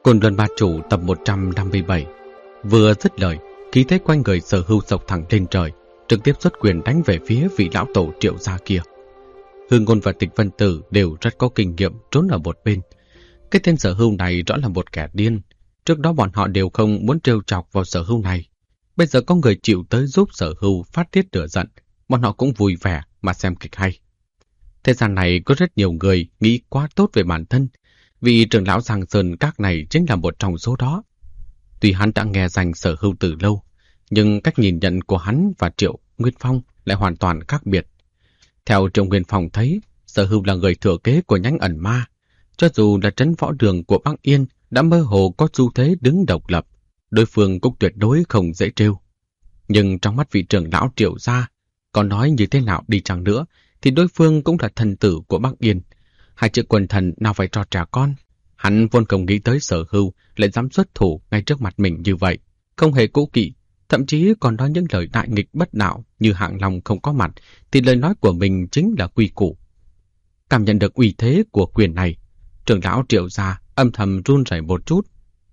Côn Luân Ma Chủ tập 157. Vừa dứt lời, khí thế quanh người Sở Hưu sộc thẳng lên trời, trực tiếp xuất quyền đánh về phía vị lão tổ Triệu gia kia. Hương Ngôn và Tịch Vân Tử đều rất có kinh nghiệm trốn ở một bên. Cái tên Sở Hưu này rõ là một kẻ điên. Trước đó bọn họ đều không muốn trêu chọc vào Sở Hưu này. Bây giờ có người chịu tới giúp Sở Hưu phát tiết lửa giận, bọn họ cũng vui vẻ mà xem kịch hay. Thế gian này có rất nhiều người nghĩ quá tốt về bản thân, vì trưởng lão Giang Sơn Các này chính là một trong số đó. Tuy hắn đã nghe danh Sở Hưu từ lâu, nhưng cách nhìn nhận của hắn và Triệu Nguyên Phong lại hoàn toàn khác biệt. Theo Triệu Nguyên Phong thấy, Sở Hưu là người thừa kế của nhánh ẩn ma. Cho dù là trấn võ đường của Bắc Yên đã mơ hồ có xu thế đứng độc lập, đối phương cũng tuyệt đối không dễ trêu. Nhưng trong mắt vị trưởng lão Triệu gia, có nói như thế nào đi chăng nữa, thì đối phương cũng là thần tử của Bắc Yên. Hai chữ quần thần nào phải cho trẻ con. Hắn vốn không nghĩ tới Sở Hưu lại dám xuất thủ ngay trước mặt mình như vậy, không hề cố kỵ, thậm chí còn nói những lời đại nghịch bất đạo như Hạng Long không có mặt, thì lời nói của mình chính là quy củ. Cảm nhận được uy thế của quyền này, trưởng lão Triệu gia âm thầm run rẩy một chút.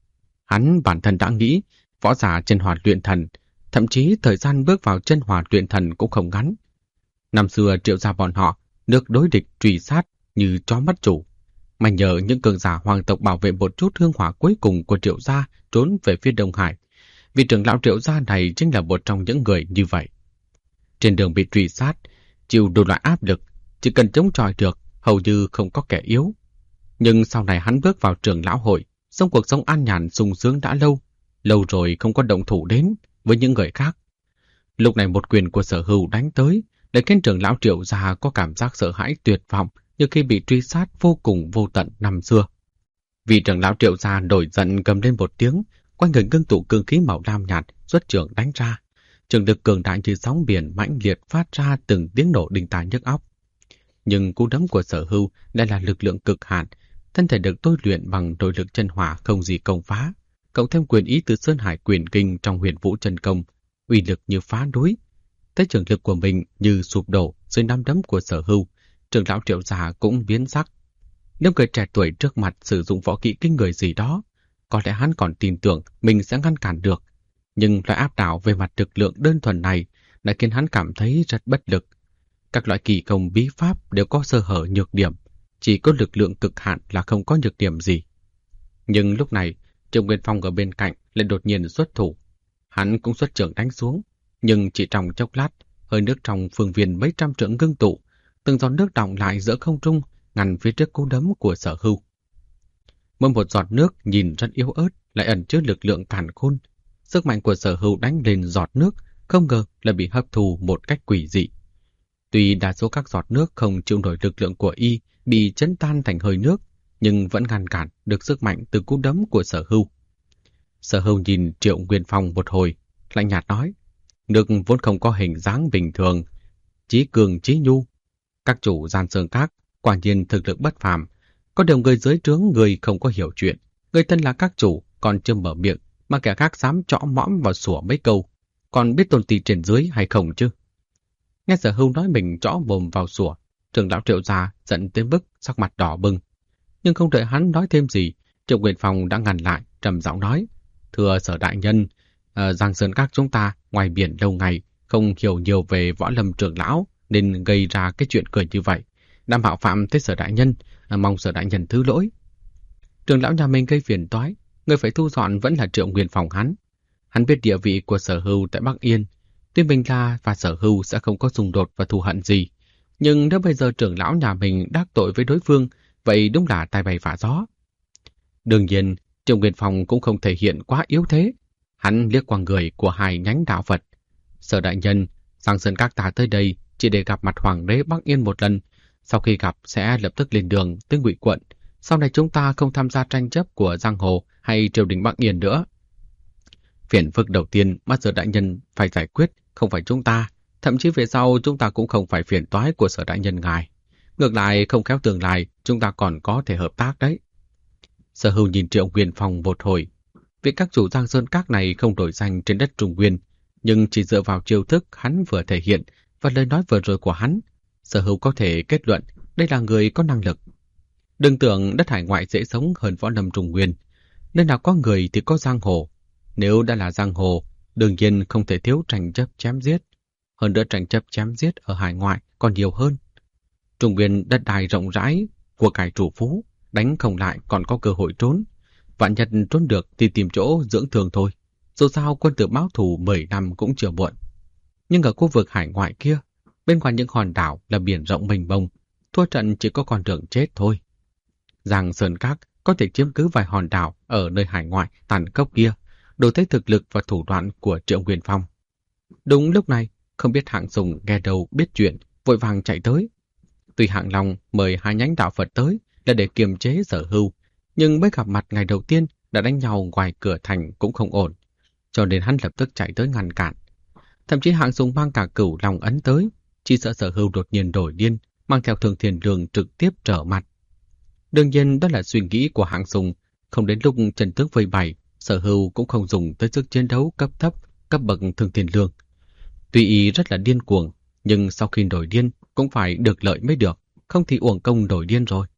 Hắn bản thân đã nghĩ, võ giả chân hỏa luyện thần, thậm chí thời gian bước vào chân hỏa luyện thần cũng không ngắn. Năm xưa Triệu gia bọn họ được đối địch truy sát như chó mất chủ, mà nhờ những cường giả hoàng tộc bảo vệ một chút hương hỏa cuối cùng của Triệu gia trốn về phía Đông Hải. Vị trưởng lão Triệu gia này chính là một trong những người như vậy. Trên đường bị truy sát, chịu đủ loại áp lực, chỉ cần chống chọi được, hầu như không có kẻ yếu. Nhưng sau này hắn bước vào trưởng lão hội, sống cuộc sống an nhàn sung sướng đã lâu rồi không có động thủ đến với những người khác. Lúc này một quyền của Sở Hưu đánh tới, để khiến trưởng lão Triệu gia có cảm giác sợ hãi tuyệt vọng như khi bị truy sát vô cùng vô tận năm xưa. Vị trưởng lão Triệu gia nổi giận gầm lên một tiếng, quanh người ngưng tụ cương khí màu lam nhạt xuất trưởng đánh ra. Trường lực cường đại như sóng biển mãnh liệt phát ra từng tiếng nổ đinh tai nhức óc. Nhưng cú đấm của Sở Hưu lại là lực lượng cực hạn, thân thể được tôi luyện bằng nội lực chân hỏa không gì công phá, cộng thêm quyền ý từ Sơn Hải Quyền Kinh trong Huyền Vũ Chân Công, uy lực như phá núi. Thấy trường lực của mình như sụp đổ dưới nắm đấm của Sở Hưu, trưởng lão Triệu gia cũng biến sắc. Nếu người trẻ tuổi trước mặt sử dụng võ kỹ kinh người gì đó, có lẽ hắn còn tin tưởng mình sẽ ngăn cản được. Nhưng loại áp đảo về mặt lực lượng đơn thuần này đã khiến hắn cảm thấy rất bất lực. Các loại kỳ công bí pháp đều có sơ hở nhược điểm, chỉ có lực lượng cực hạn là không có nhược điểm gì. Nhưng lúc này, Triệu Nguyên Phong ở bên cạnh lại đột nhiên xuất thủ. Hắn cũng xuất trưởng đánh xuống, nhưng chỉ trong chốc lát, hơi nước trong phương viên mấy trăm trượng ngưng tụ, từng giọt nước đọng lại giữa không trung, ngăn phía trước cú đấm của Sở Hưu. Mỗi một giọt nước nhìn rất yếu ớt, lại ẩn chứa lực lượng càn khôn. Sức mạnh của Sở Hưu đánh lên giọt nước, không ngờ là bị hấp thu một cách quỷ dị. Tuy đa số các giọt nước không chịu nổi lực lượng của y, bị chấn tan thành hơi nước, nhưng vẫn ngăn cản được sức mạnh từ cú đấm của Sở Hưu. Sở Hưu nhìn Triệu Nguyên Phong một hồi, lạnh nhạt nói: nước vốn không có hình dáng bình thường, chí cường chí nhu. Các chủ Giang Sơn Các quả nhiên thực lực bất phàm, có điều người dưới trướng người không có hiểu chuyện, người thân là các chủ còn chưa mở miệng mà kẻ khác dám chõ mõm vào sủa mấy câu, còn biết tôn ti trên dưới hay không chứ? Nghe Sở Hưu nói mình chõ mồm vào sủa, trưởng lão Triệu gia giận tới mức sắc mặt đỏ bừng. Nhưng không đợi hắn nói thêm gì, Triệu Nguyên Phong đã ngăn lại, trầm giọng nói: thưa Sở đại nhân, Giang Sơn Các chúng ta ngoài biển lâu ngày, không hiểu nhiều về võ lâm trưởng lão nên gây ra cái chuyện cười như vậy, đã mạo phạm tới Sở đại nhân, mong Sở đại nhân thứ lỗi. Trưởng lão nhà mình gây phiền toái, người phải thu dọn vẫn là Triệu Nguyên Phong hắn. Hắn biết địa vị của Sở Hưu tại Bắc Yên, tuy mình là và Sở Hưu sẽ không có xung đột và thù hận gì, nhưng nếu bây giờ trưởng lão nhà mình đắc tội với đối phương, vậy đúng là tai bay vạ gió. Đương nhiên, Triệu Nguyên Phong cũng không thể hiện quá yếu thế. Hắn liếc qua người của hai nhánh đạo Phật. Sở đại nhân, Giang Sơn Các ta tới đây chỉ để gặp mặt Hoàng đế Bắc Yên một lần. Sau khi gặp sẽ lập tức lên đường tới Ngụy quận. Sau này chúng ta không tham gia tranh chấp của giang hồ hay triều đình Bắc Yên nữa. Phiền phức đầu tiên mà Sở đại nhân phải giải quyết không phải chúng ta, thậm chí về sau chúng ta cũng không phải phiền toái của Sở đại nhân ngài. Ngược lại, không khéo tương lai chúng ta còn có thể hợp tác đấy. Sở Hưu nhìn Triệu Nguyên Phong một hồi. Vì các chủ Giang Sơn Các này không đổi danh trên đất Trung Nguyên, nhưng chỉ dựa vào chiêu thức hắn vừa thể hiện và lời nói vừa rồi của hắn, Sở Hưu có thể kết luận đây là người có năng lực. Đừng tưởng đất hải ngoại dễ sống hơn võ lâm Trung Nguyên. Nơi nào có người thì có giang hồ. Nếu đã là giang hồ, đương nhiên không thể thiếu tranh chấp chém giết. Hơn nữa tranh chấp chém giết ở hải ngoại còn nhiều hơn. Trung Nguyên đất đai rộng rãi, của cải chủ phú, đánh không lại còn có cơ hội trốn. Vạn nhất trốn được thì tìm chỗ dưỡng thương thôi. Dù sao quân tử báo thù 10 năm cũng chưa muộn. Nhưng ở khu vực hải ngoại kia, bên ngoài những hòn đảo là biển rộng mênh mông, thua trận chỉ có con đường chết thôi. Giang Sơn Các có thể chiếm cứ vài hòn đảo ở nơi hải ngoại tàn khốc kia, đủ thấy thực lực và thủ đoạn của Triệu Nguyên Phong. Đúng lúc này, không biết Hạng Sùng nghe đâu biết chuyện, vội vàng chạy tới. Tuy Hạng Long mời hai nhánh đạo Phật tới là để kiềm chế Sở Hưu, nhưng mới gặp mặt ngày đầu tiên đã đánh nhau ngoài cửa thành cũng không ổn, cho nên hắn lập tức chạy tới ngăn cản. Thậm chí Hạng Sùng mang cả Cửu Long ấn tới, chỉ sợ Sở Hưu đột nhiên đổi điên, mang theo Thường Thiền Lương trực tiếp trở mặt. Đương nhiên đó là suy nghĩ của Hạng Sùng, không đến lúc trận tướng vây bày, Sở Hưu cũng không dùng tới sức chiến đấu cấp thấp, cấp bậc Thường Thiền Lương. Tuy y rất là điên cuồng, nhưng sau khi đổi điên cũng phải được lợi mới được, không thì uổng công đổi điên rồi.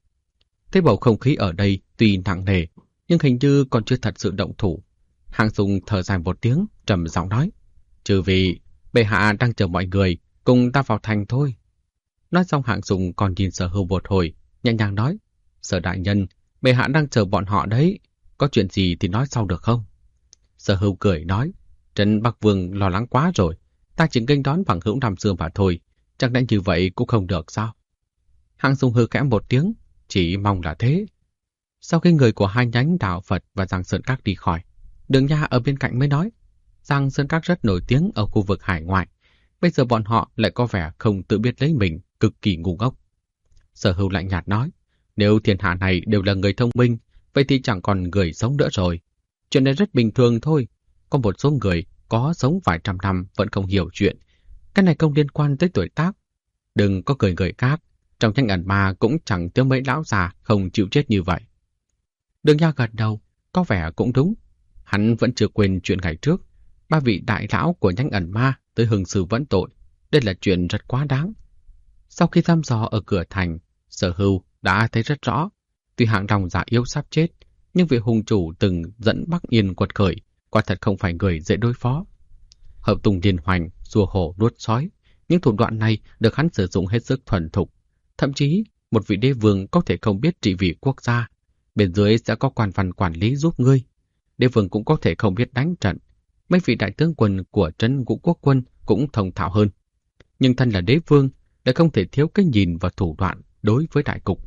Thế bầu không khí ở đây tuy nặng nề, nhưng hình như còn chưa thật sự động thủ. Hạng Sùng thở dài một tiếng, trầm giọng nói: "Trừ vì bệ hạ đang chờ mọi người cùng ta vào thành thôi." Nói xong Hạng Sùng còn nhìn Sở Hưu một hồi, nhẹ nhàng nói: "Sở đại nhân, bệ hạ đang chờ bọn họ đấy, có chuyện gì thì nói sau được không?" Sở Hưu cười nói: "Trấn Bắc Vương lo lắng quá rồi, ta chỉ nghênh đón bằng hữu năm xưa mà thôi, chẳng lẽ như vậy cũng không được sao?" Hạng Sùng hừ khẽ một tiếng, chỉ mong là thế. Sau khi người của hai nhánh đạo Phật và Giang Sơn Các đi khỏi, Đường Nha ở bên cạnh mới nói: "Giang Sơn Các rất nổi tiếng ở khu vực hải ngoại, bây giờ bọn họ lại có vẻ không tự biết lấy mình, cực kỳ ngu ngốc." Sở Hưu lạnh nhạt nói: "Nếu thiên hạ này đều là người thông minh, vậy thì chẳng còn người sống nữa rồi. Chuyện này rất bình thường thôi, có một số người có sống vài trăm năm vẫn không hiểu chuyện. Cái này không liên quan tới tuổi tác. Đừng có cười người khác, trong Thanh Ẩn Ma cũng chẳng thiếu mấy lão già không chịu chết như vậy." Đường Nha gật đầu, có vẻ cũng đúng. Hắn vẫn chưa quên chuyện ngày trước, ba vị đại lão của Nhánh Ẩn Ma tới hưng sư vấn tội. Đây là chuyện rất quá đáng. Sau khi thăm dò ở cửa thành, Sở Hưu đã thấy rất rõ, tuy Hạng Long già yếu sắp chết, nhưng vị hùng chủ từng dẫn Bắc Yên quật khởi, quả thật không phải người dễ đối phó. Hợp tung điên hoành, rùa hổ nuốt sói, những thủ đoạn này được hắn sử dụng hết sức thuần thục. Thậm chí, một vị đế vương có thể không biết trị vì quốc gia, bên dưới sẽ có quan văn quản lý giúp ngươi. Đế vương cũng có thể không biết đánh trận, mấy vị đại tướng quân của trấn Ngũ Quốc quân cũng thông thạo hơn. Nhưng thân là đế vương, lại không thể thiếu cái nhìn và thủ đoạn đối với đại cục.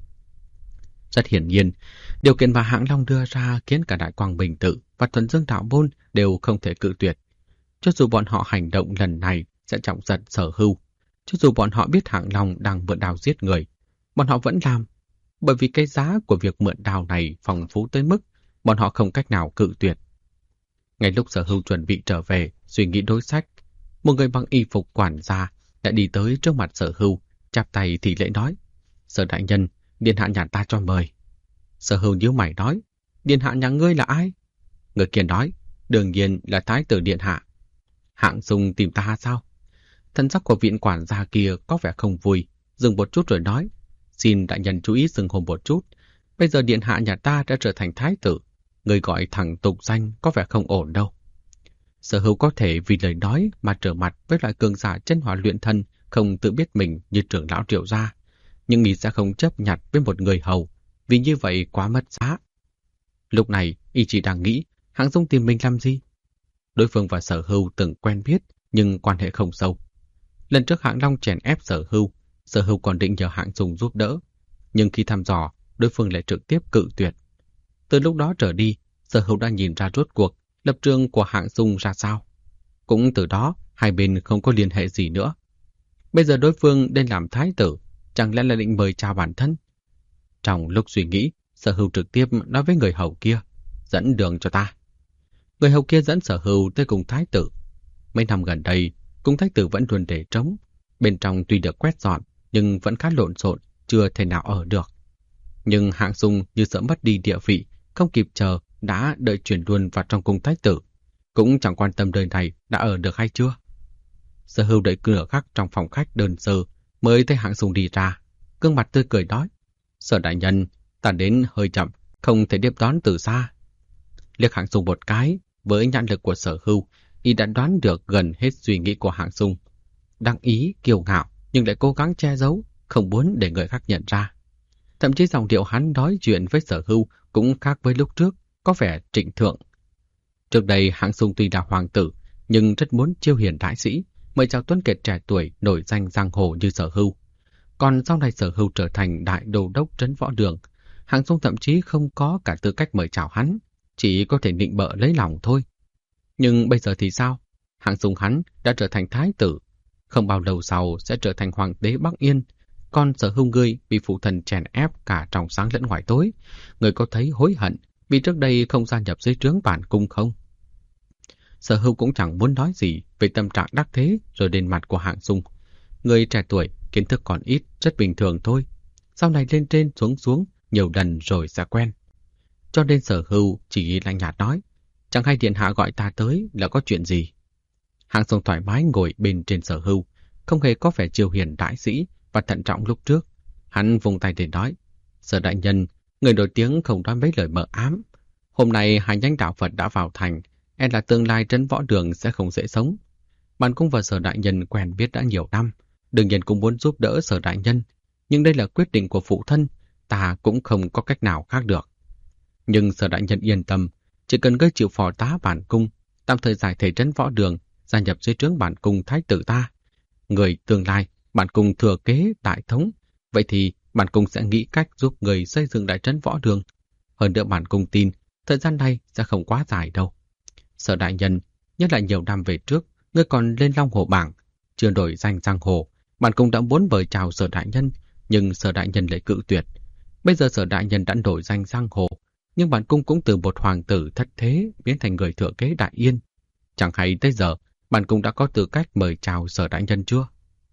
Rất hiển nhiên, điều kiện mà Hạng Long đưa ra khiến cả Đại Quang Bình Tự và Thuần Dương Đạo Môn đều không thể cự tuyệt. Cho dù bọn họ hành động lần này sẽ trọng giận Sở Hưu, cho dù bọn họ biết Hạng Long đang mượn đao giết người, bọn họ vẫn làm, bởi vì cái giá của việc mượn đao này phong phú tới mức bọn họ không cách nào cự tuyệt. Ngay lúc Sở Hưu chuẩn bị trở về suy nghĩ đối sách, một người bằng y phục quản gia đã đi tới trước mặt Sở Hưu, chắp tay thì lễ nói: "Sở đại nhân, điện hạ nhà ta cho mời." Sở Hưu nhíu mày nói: "Điện hạ nhà ngươi là ai?" Người kia nói: "Đương nhiên là thái tử điện hạ." "Hạng Sùng tìm ta sao?" Thân sắc của vị quản gia kia có vẻ không vui, dừng một chút rồi nói: "Xin đại nhân chú ý xưng hô một chút. Bây giờ điện hạ nhà ta đã trở thành thái tử, người gọi thẳng tục danh có vẻ không ổn đâu." Sở Hưu có thể vì lời nói mà trở mặt với loại cường giả chân hỏa luyện thân không tự biết mình như trưởng lão Triệu gia, nhưng y sẽ không chấp nhặt với một người hầu, vì như vậy quá mất giá. Lúc này y chỉ đang nghĩ Hạng Dung tìm mình làm gì. Đối phương và Sở Hưu từng quen biết nhưng quan hệ không sâu. Lần trước Hạng Long chèn ép Sở Hưu còn định nhờ Hạng Dung giúp đỡ, nhưng khi thăm dò, đối phương lại trực tiếp cự tuyệt. Từ lúc đó trở đi, Sở Hưu đã nhìn ra rốt cuộc lập trường của Hạng Dung ra sao. Cũng từ đó, hai bên không có liên hệ gì nữa. Bây giờ đối phương nên làm thái tử, chẳng lẽ là định mời chào bản thân? Trong lúc suy nghĩ, Sở Hưu trực tiếp nói với người hầu kia: "Dẫn đường cho ta." Người hầu kia dẫn Sở Hưu tới cung thái tử. Mấy năm gần đây, cung thái tử vẫn luôn để trống. Bên trong tuy được quét dọn, nhưng vẫn khá lộn xộn, chưa thể nào ở được. Nhưng Hạng Dung như sợ mất đi địa vị, không kịp chờ đã đợi chuyển luôn vào trong cung thái tử, cũng chẳng quan tâm đời này đã ở được hay chưa. Sở Hưu đợi cửa gác trong phòng khách đơn sơ, mới thấy Hạng Dung đi ra, gương mặt tươi cười nói: "Sở đại nhân, ta đến hơi chậm, không thể tiếp đón từ xa. liếc Hạng Sung một cái, với nhãn lực của Sở Hưu, y đã đoán được gần hết suy nghĩ của Hạng Sung. Đắc ý, kiêu ngạo, nhưng lại cố gắng che giấu, không muốn để người khác nhận ra. Thậm chí giọng điệu hắn nói chuyện với Sở Hưu cũng khác với lúc trước, có vẻ trịnh thượng. Trước đây Hạng Sung tuy là hoàng tử, nhưng rất muốn chiêu hiền đại sĩ, mời chào tuấn kiệt trẻ tuổi nổi danh giang hồ như Sở Hưu. Còn sau này Sở Hưu trở thành đại đô đốc trấn võ đường, Hạng Sung thậm chí không có cả tư cách mời chào hắn, chỉ có thể nịnh bợ lấy lòng thôi. Nhưng bây giờ thì sao? Hạng Sung hắn đã trở thành thái tử, không bao lâu sau sẽ trở thành hoàng đế Bắc Yên. Còn Sở Hưu ngươi bị phụ thần chèn ép cả trong sáng lẫn ngoài tối, người có thấy hối hận vì trước đây không gia nhập dưới trướng bản cung không? Sở Hưu cũng chẳng muốn nói gì về tâm trạng đắc thế rồi đến mặt của Hạng Sung. Người trẻ tuổi, kiến thức còn ít, rất bình thường thôi. Sau này lên trên xuống xuống, nhiều lần rồi sẽ quen. Cho nên Sở Hưu chỉ lạnh nhạt nói, chẳng hay điện hạ gọi ta tới là có chuyện gì. Hạng Sung thoải mái ngồi bên trên Sở Hưu, không hề có vẻ chiêu hiền đại sĩ và thận trọng lúc trước. Hắn vùng tay để nói, Sở đại nhân, người nổi tiếng không nói mấy lời mờ ám. Hôm nay hai nhánh đạo Phật đã vào thành, e là tương lai trấn võ đường sẽ không dễ sống. Bản cung và Sở đại nhân quen biết đã nhiều năm, đương nhiên cũng muốn giúp đỡ Sở đại nhân, nhưng đây là quyết định của phụ thân, ta cũng không có cách nào khác được. Nhưng Sở đại nhân yên tâm, chỉ cần ngươi chịu phò tá bản cung, tạm thời giải thể trấn võ đường, gia nhập dưới trướng bản cung thái tử ta. Người tương lai, bản cung thừa kế đại thống, vậy thì bản cung sẽ nghĩ cách giúp người xây dựng đại trấn võ đường. Hơn nữa bản cung tin, thời gian này sẽ không quá dài đâu. Sở đại nhân, nhớ lại nhiều năm về trước, ngươi còn lên Long Hồ bảng, chưa đổi danh giang hồ, bản cung đã muốn mời chào Sở đại nhân, nhưng Sở đại nhân lại cự tuyệt. Bây giờ Sở đại nhân đã đổi danh giang hồ, nhưng bản cung cũng từ một hoàng tử thất thế biến thành người thừa kế Đại Yên. Chẳng hay tới giờ, bản cung đã có tư cách mời chào Sở đại nhân chưa?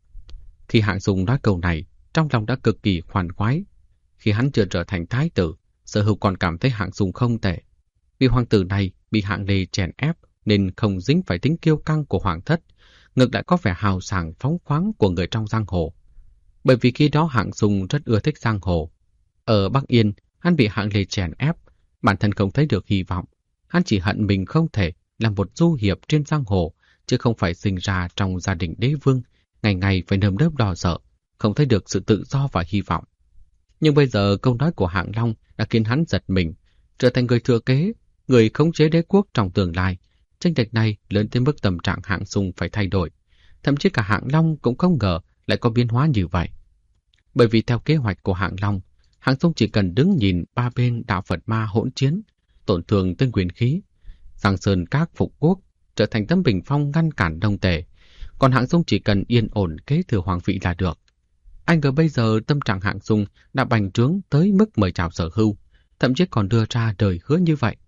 Khi Hạng Sung nói câu này, trong lòng đã cực kỳ khoan khoái. Khi hắn chưa trở thành thái tử, Sở Hưu còn cảm thấy Hạng Sung không tệ. Vì hoàng tử này bị Hạng Lê chèn ép nên không dính phải tính kiêu căng của hoàng thất, ngược lại có vẻ hào sảng phóng khoáng của người trong giang hồ. Bởi vì khi đó Hạng Sung rất ưa thích giang hồ. Ở Bắc Yên, hắn bị Hạng Lê chèn ép, bản thân không thấy được hy vọng. Hắn chỉ hận mình không thể làm một du hiệp trên giang hồ, chứ không phải sinh ra trong gia đình đế vương, ngày ngày phải nơm nớp lo sợ, không thấy được sự tự do và hy vọng. Nhưng bây giờ câu nói của Hạng Long đã khiến hắn giật mình, trở thành người thừa kế, người khống chế đế quốc trong tương lai. Chênh lệch này lớn tới mức tâm trạng Hạng Sung phải thay đổi. Thậm chí cả Hạng Long cũng không ngờ lại có biến hóa như vậy. Bởi vì theo kế hoạch của Hạng Long, Hạng Sung chỉ cần đứng nhìn ba bên đạo Phật ma hỗn chiến, tổn thương tên quyền khí, Giang Sơn các phục quốc, trở thành tấm bình phong ngăn cản Đông Tề. Còn Hạng Sung chỉ cần yên ổn kế thừa hoàng vị là được. Anh ngờ bây giờ tâm trạng Hạng Sung đã bành trướng tới mức mời chào Sở Hưu, thậm chí còn đưa ra lời hứa như vậy.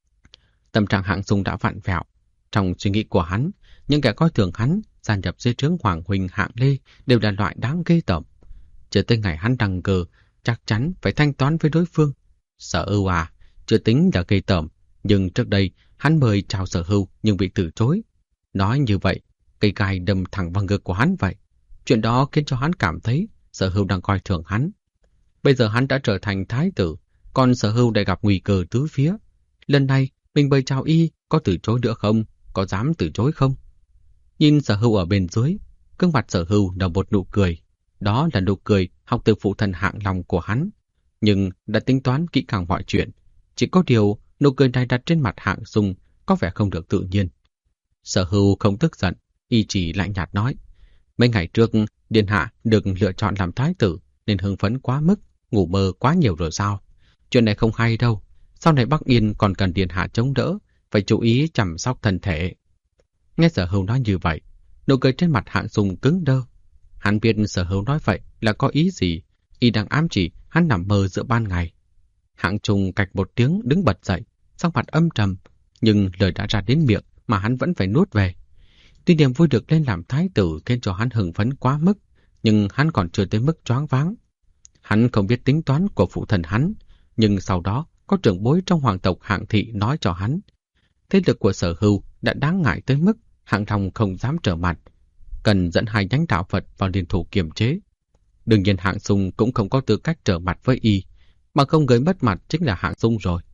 Tâm trạng Hạng Sung đã vặn vẹo. Trong suy nghĩ của hắn, những kẻ coi thường hắn gia nhập dưới trướng Hoàng huynh Hạng Lê đều là loại đáng ghê tởm. Chờ tới ngày hắn đăng cơ, chắc chắn phải thanh toán với đối phương. Sở Hưu à, chưa tính là ghê tởm, nhưng trước đây hắn mời chào Sở Hưu nhưng bị từ chối. Nói như vậy, cây gai đâm thẳng vào ngực của hắn vậy. Chuyện đó khiến cho hắn cảm thấy Sở Hưu đang coi thường hắn. Bây giờ hắn đã trở thành thái tử, còn Sở Hưu lại gặp nguy cơ tứ phía. Lần này mình mời chào y, có từ chối nữa không? Có dám từ chối không? Nhìn Sở Hưu ở bên dưới, gương mặt Sở Hưu nở một nụ cười. Đó là nụ cười học từ phụ thân Hạng Long của hắn. Nhưng đã tính toán kỹ càng mọi chuyện. Chỉ có điều nụ cười này đặt trên mặt Hạng Sung có vẻ không được tự nhiên. Sở Hưu không tức giận, y chỉ lạnh nhạt nói. Mấy ngày trước, Điện hạ được lựa chọn làm thái tử nên hưng phấn quá mức, ngủ mơ quá nhiều rồi sao? Chuyện này không hay đâu. Sau này Bắc Yên còn cần Điện hạ chống đỡ, phải chú ý chăm sóc thân thể. Nghe Sở Hưu nói như vậy, nụ cười trên mặt Hạng Sung cứng đơ. Hắn biết Sở Hưu nói vậy là có ý gì, y đang ám chỉ hắn nằm mơ giữa ban ngày. Hạng Sung cạch một tiếng đứng bật dậy, sắc mặt âm trầm, nhưng lời đã ra đến miệng mà hắn vẫn phải nuốt về. Tuy niềm vui được lên làm thái tử khiến cho hắn hưng phấn quá mức, nhưng hắn còn chưa tới mức choáng váng. Hắn không biết tính toán của phụ thần hắn, nhưng sau đó có trưởng bối trong hoàng tộc Hạng thị nói cho hắn. Thế lực của Sở Hưu đã đáng ngại tới mức Hạng Long không dám trở mặt, cần dẫn hai nhánh đạo Phật vào liên thủ kiềm chế. Đương nhiên Hạng Sung cũng không có tư cách trở mặt với y, mà không gây mất mặt chính là Hạng Sung rồi.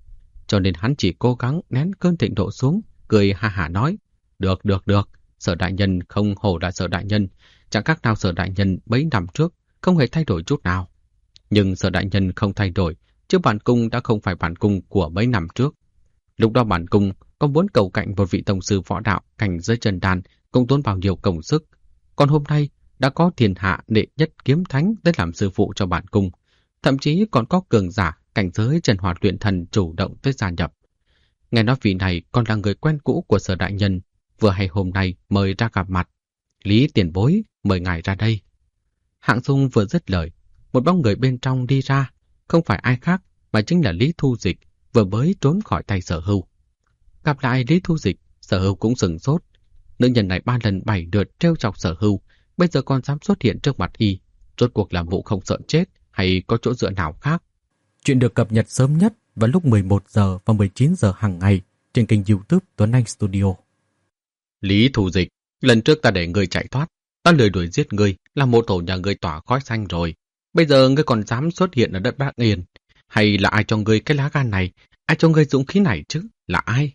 cho nên hắn chỉ cố gắng nén cơn thịnh nộ xuống, cười ha hả nói, được, Sở đại nhân không hổ là Sở đại nhân, chẳng khác nào Sở đại nhân mấy năm trước, không hề thay đổi chút nào. Nhưng Sở đại nhân không thay đổi, chứ bản cung đã không phải bản cung của mấy năm trước. Lúc đó bản cung có muốn cầu cạnh một vị tông sư võ đạo cảnh giới chân đan, cũng tốn bao nhiêu công sức. Còn hôm nay đã có thiên hạ đệ nhất kiếm thánh tới làm sư phụ cho bản cung, thậm chí còn có cường giả cảnh giới chân hỏa luyện thần chủ động tới gia nhập. Nghe nói vị này còn là người quen cũ của Sở đại nhân, vừa hay hôm nay mời ra gặp mặt. Lý tiền bối mời ngài ra đây. Hạng Dung vừa dứt lời, một bóng người bên trong đi ra, không phải ai khác mà chính là Lý Thu Dịch, vừa mới trốn khỏi tay Sở Hưu. Gặp lại Lý Thu Dịch, Sở Hưu cũng sửng sốt. Nữ nhân này 3 lần 7 lượt trêu chọc Sở Hưu, bây giờ còn dám xuất hiện trước mặt y, rốt cuộc là mụ không sợ chết hay có chỗ dựa nào khác. Chuyện được cập nhật sớm nhất vào lúc 11 giờ và 19 giờ hàng ngày trên kênh YouTube Tuấn Anh Studio. Lý Thu Dịch, lần trước ta để ngươi chạy thoát, ta lười đuổi giết ngươi, làm mộ tổ nhà ngươi tỏa khói xanh rồi. Bây giờ ngươi còn dám xuất hiện ở đất Bắc Yên, hay là ai cho ngươi cái lá gan này, ai cho ngươi dũng khí này chứ, là ai?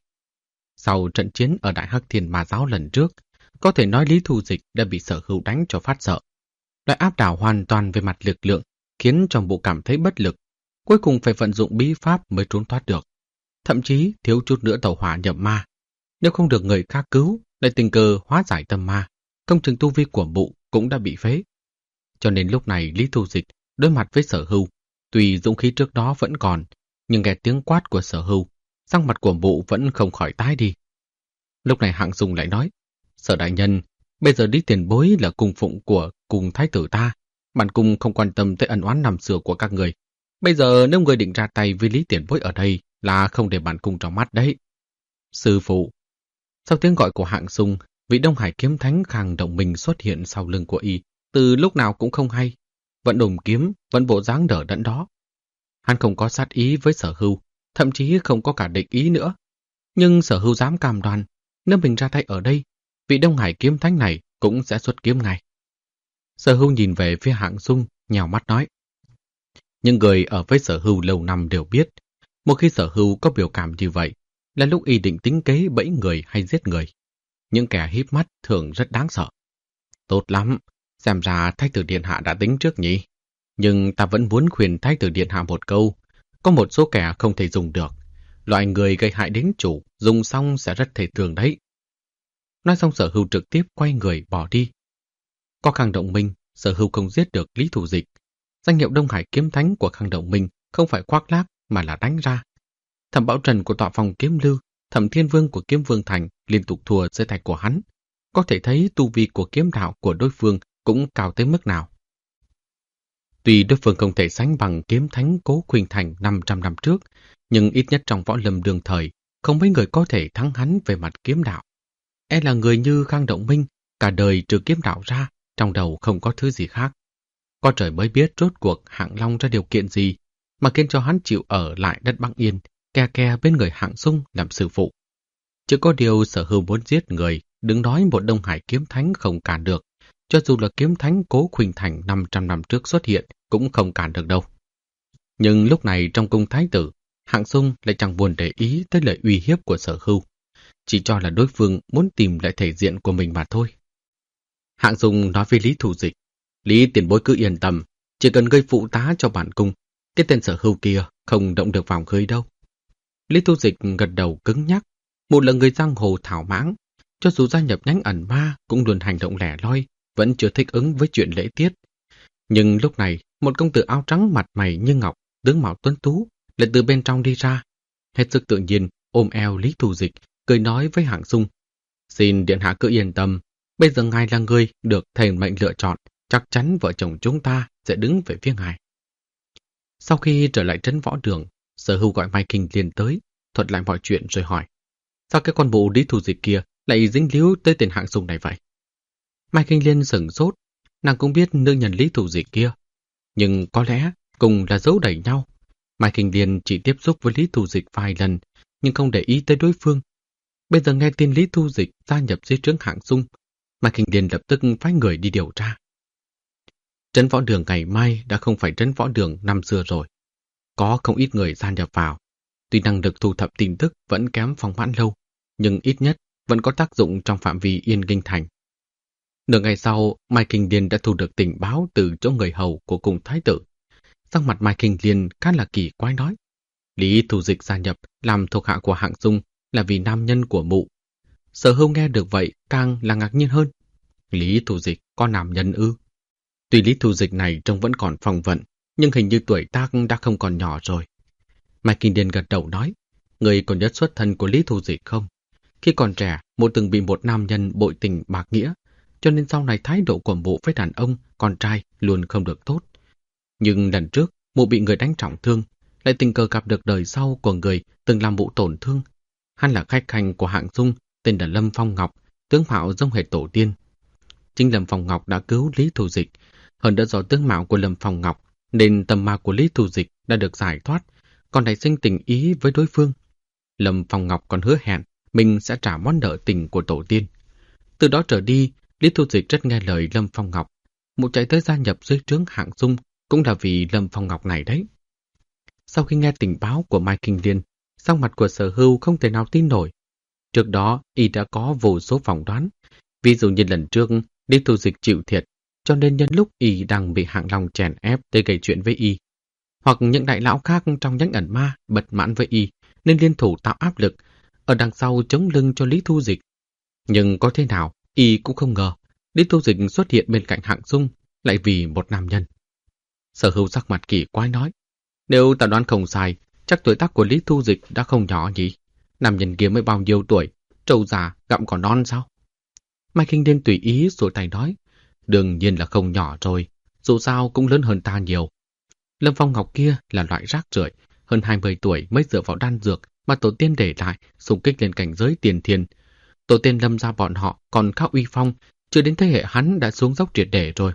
Sau trận chiến ở Đại Hắc Thiên Ma Giáo lần trước, có thể nói Lý Thu Dịch đã bị Sở Hưu đánh cho phát sợ. Loại áp đảo hoàn toàn về mặt lực lượng khiến cho bộ cảm thấy bất lực, cuối cùng phải vận dụng bí pháp mới trốn thoát được. Thậm chí thiếu chút nữa tẩu hỏa nhập ma. Nếu không được người khác cứu, lại tình cờ hóa giải tâm ma, công chừng tu vi của bộ cũng đã bị phế. Cho nên lúc này Lý Thu Dịch đối mặt với Sở Hưu, tuy dũng khí trước đó vẫn còn, nhưng nghe tiếng quát của Sở Hưu, sắc mặt của bộ vẫn không khỏi tái đi. Lúc này Hạng Dung lại nói, Sở đại nhân, bây giờ Lý tiền bối là cung phụng của cùng thái tử ta, bản cung không quan tâm tới ân oán năm xưa của các người. Bây giờ nếu người định ra tay với Lý tiền bối ở đây là không để bản cung trong mắt đấy. Sư phụ. Sau tiếng gọi của Hạng Dung, vị Đông Hải kiếm thánh Khang Động Minh xuất hiện sau lưng của y, từ lúc nào cũng không hay, vẫn đồm kiếm, vẫn bộ dáng đỡ đẫn đó. Hắn không có sát ý với Sở Hưu, thậm chí không có cả địch ý nữa. Nhưng Sở Hưu dám cam đoan, nếu mình ra tay ở đây, vị Đông Hải kiếm thánh này cũng sẽ xuất kiếm ngay. Sở Hưu nhìn về phía Hạng Dung, nhào mắt nói. Những người ở với Sở Hưu lâu năm đều biết, một khi Sở Hưu có biểu cảm như vậy, là lúc y định tính kế bẫy người hay giết người. Những kẻ híp mắt thường rất đáng sợ. Tốt lắm, xem ra Thái tử Điện Hạ đã tính trước nhỉ. Nhưng ta vẫn muốn khuyên Thái tử Điện Hạ một câu. Có một số kẻ không thể dùng được. Loại người gây hại đến chủ, dùng xong sẽ rất thể thường đấy. Nói xong Sở Hưu trực tiếp quay người bỏ đi. Có Khang Động Minh, Sở Hưu không giết được Lý Thu Dịch. Danh hiệu Đông Hải kiếm thánh của Khang Động Minh không phải khoác lác mà là đánh ra. Thẩm Bảo Trần của Tọa Phòng Kiếm Lư, Thẩm Thiên Vương của Kiếm Vương Thành liên tục thua dưới tay của hắn. Có thể thấy tu vi của kiếm đạo của đối phương cũng cao tới mức nào. Tuy đối phương không thể sánh bằng kiếm thánh Cố Khuynh Thành 500 năm trước, nhưng ít nhất trong võ lâm đương thời, không mấy người có thể thắng hắn về mặt kiếm đạo. E là người như Khang Động Minh, cả đời trừ kiếm đạo ra, trong đầu không có thứ gì khác. Có trời mới biết rốt cuộc Hạng Long ra điều kiện gì, mà khiến cho hắn chịu ở lại đất Băng Yên, ke bên người Hạng Dung làm sư phụ. Chỉ có điều Sở Hưu muốn giết người, đừng nói một Đông Hải kiếm thánh không cản được, cho dù là kiếm thánh Cố Khuynh Thành 500 năm trước xuất hiện cũng không cản được đâu. Nhưng lúc này trong cung thái tử, Hạng Dung lại chẳng buồn để ý tới lời uy hiếp của Sở Hưu, chỉ cho là đối phương muốn tìm lại thể diện của mình mà thôi. Hạng Dung nói với Lý Thu Dịch, Lý tiền bối cứ yên tâm, chỉ cần gây phụ tá cho bản cung, cái tên Sở Hưu kia không động được vào khơi đâu. Lý Thu Dịch gật đầu cứng nhắc, một là người giang hồ thảo mãng, cho dù gia nhập nhánh ẩn ma cũng luôn hành động lẻ loi, vẫn chưa thích ứng với chuyện lễ tiết. Nhưng lúc này, một công tử áo trắng mặt mày như ngọc, tướng mạo tuấn tú, lại từ bên trong đi ra. Hết sức tự nhiên, ôm eo Lý Thu Dịch, cười nói với Hạng Dung, xin điện hạ cứ yên tâm, bây giờ ngài là người được thầy mệnh lựa chọn, chắc chắn vợ chồng chúng ta sẽ đứng về phía ngài. Sau khi trở lại trấn võ đường, Sở Hưu gọi Mai Kinh Liên tới, thuật lại mọi chuyện rồi hỏi, sao cái con bụ Lý Thu Dịch kia lại dính líu tới tên Hạng Dung này vậy? Mai Kinh Liên sửng sốt, nàng cũng biết nữ nhân Lý Thu Dịch kia, nhưng có lẽ cùng là giấu đẩy nhau. Mai Kinh Liên chỉ tiếp xúc với Lý Thu Dịch vài lần, nhưng không để ý tới đối phương. Bây giờ nghe tin Lý Thu Dịch gia nhập dưới trướng Hạng Dung, Mai Kinh Liên lập tức phái người đi điều tra. Trấn võ đường ngày mai đã không phải trấn võ đường năm xưa rồi. Có không ít người gia nhập vào. Tuy năng lực thu thập tin tức vẫn kém Phong Mãn Lâu, nhưng ít nhất vẫn có tác dụng trong phạm vi Yên Kinh Thành. Nửa ngày sau, Mai Kinh Liên đã thu được tình báo từ chỗ người hầu của cung thái tử. Sắc mặt Mai Kinh Liên khá là kỳ quái nói. Lý Thu Dịch gia nhập làm thuộc hạ của Hạng Dung là vì nam nhân của mụ. Sở Hưu nghe được vậy càng là ngạc nhiên hơn. Lý Thu Dịch có nam nhân ư? Tuy Lý Thu Dịch này trông vẫn còn phong vận, nhưng hình như tuổi tác đã không còn nhỏ rồi. Mai Kinh Liên gật đầu nói, người còn nhớ xuất thân của Lý Thu Dịch không? Khi còn trẻ, mụ từng bị một nam nhân bội tình bạc nghĩa, cho nên sau này thái độ của mụ với đàn ông, con trai luôn không được tốt. Nhưng lần trước, mụ bị người đánh trọng thương, lại tình cờ gặp được đời sau của người từng làm mụ tổn thương. Hắn là khách khanh của Hạng Dung, tên là Lâm Phong Ngọc, tướng mạo giống hệt tổ tiên. Chính Lâm Phong Ngọc đã cứu Lý Thu Dịch, hơn nữa do tướng mạo của Lâm Phong Ngọc, nên tâm ma của Lý Thu Dịch đã được giải thoát, còn nảy sinh tình ý với đối phương. Lâm Phong Ngọc còn hứa hẹn mình sẽ trả món nợ tình của tổ tiên. Từ đó trở đi, Lý Thu Dịch rất nghe lời Lâm Phong Ngọc. Mụ chạy tới gia nhập dưới trướng Hạng Dung cũng là vì Lâm Phong Ngọc này đấy. Sau khi nghe tình báo của Mai Kinh Liên, sắc mặt của Sở Hưu không thể nào tin nổi. Trước đó, y đã có vô số phỏng đoán. Ví dụ như lần trước, Lý Thu Dịch chịu thiệt, cho nên nhân lúc y đang bị Hạng Long chèn ép để gây chuyện với y. Hoặc những đại lão khác trong nhánh ẩn ma bật mãn với y, nên liên thủ tạo áp lực, ở đằng sau chống lưng cho Lý Thu Dịch. Nhưng có thế nào, y cũng không ngờ, Lý Thu Dịch xuất hiện bên cạnh Hạng Dung, lại vì một nam nhân. Sở Hưu sắc mặt kỳ quái nói, nếu ta đoán không sai, chắc tuổi tác của Lý Thu Dịch đã không nhỏ nhỉ? Nam nhân kia mới bao nhiêu tuổi, trâu già gặm còn non sao? Mai Kinh Liên tùy ý rồi tay nói, đương nhiên là không nhỏ rồi, dù sao cũng lớn hơn ta nhiều. Lâm Phong Ngọc kia là loại rác rưởi, hơn 20 tuổi mới dựa vào đan dược mà tổ tiên để lại, xung kích lên cảnh giới tiền thiên. Tổ tiên Lâm gia bọn họ còn khá uy phong, chưa đến thế hệ hắn đã xuống dốc triệt để rồi.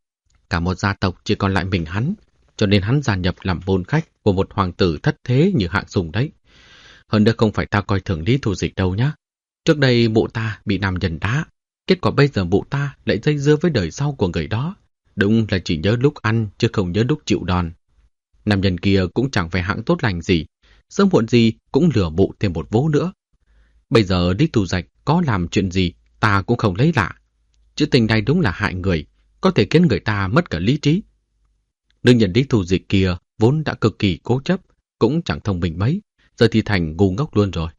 Cả một gia tộc chỉ còn lại mình hắn, cho nên hắn gia nhập làm môn khách của một hoàng tử thất thế như Hạng Dung đấy. Hơn nữa không phải ta coi thường Lý Thu Dịch đâu nhá. Trước đây mụ ta bị nam nhân đá, kết quả bây giờ mụ ta lại dây dưa với đời sau của người đó. Đúng là chỉ nhớ lúc ăn chứ không nhớ lúc chịu đòn. Nam nhân kia cũng chẳng phải hạng tốt lành gì, sớm muộn gì cũng lừa mụ thêm một vố nữa. Bây giờ Lý Thu Dịch có làm chuyện gì ta cũng không lấy lạ. Chữ tình này đúng là hại người, có thể khiến người ta mất cả lý trí. Nữ nhân Lý Thu Dịch kia vốn đã cực kỳ cố chấp, cũng chẳng thông minh mấy, giờ thì thành ngu ngốc luôn rồi.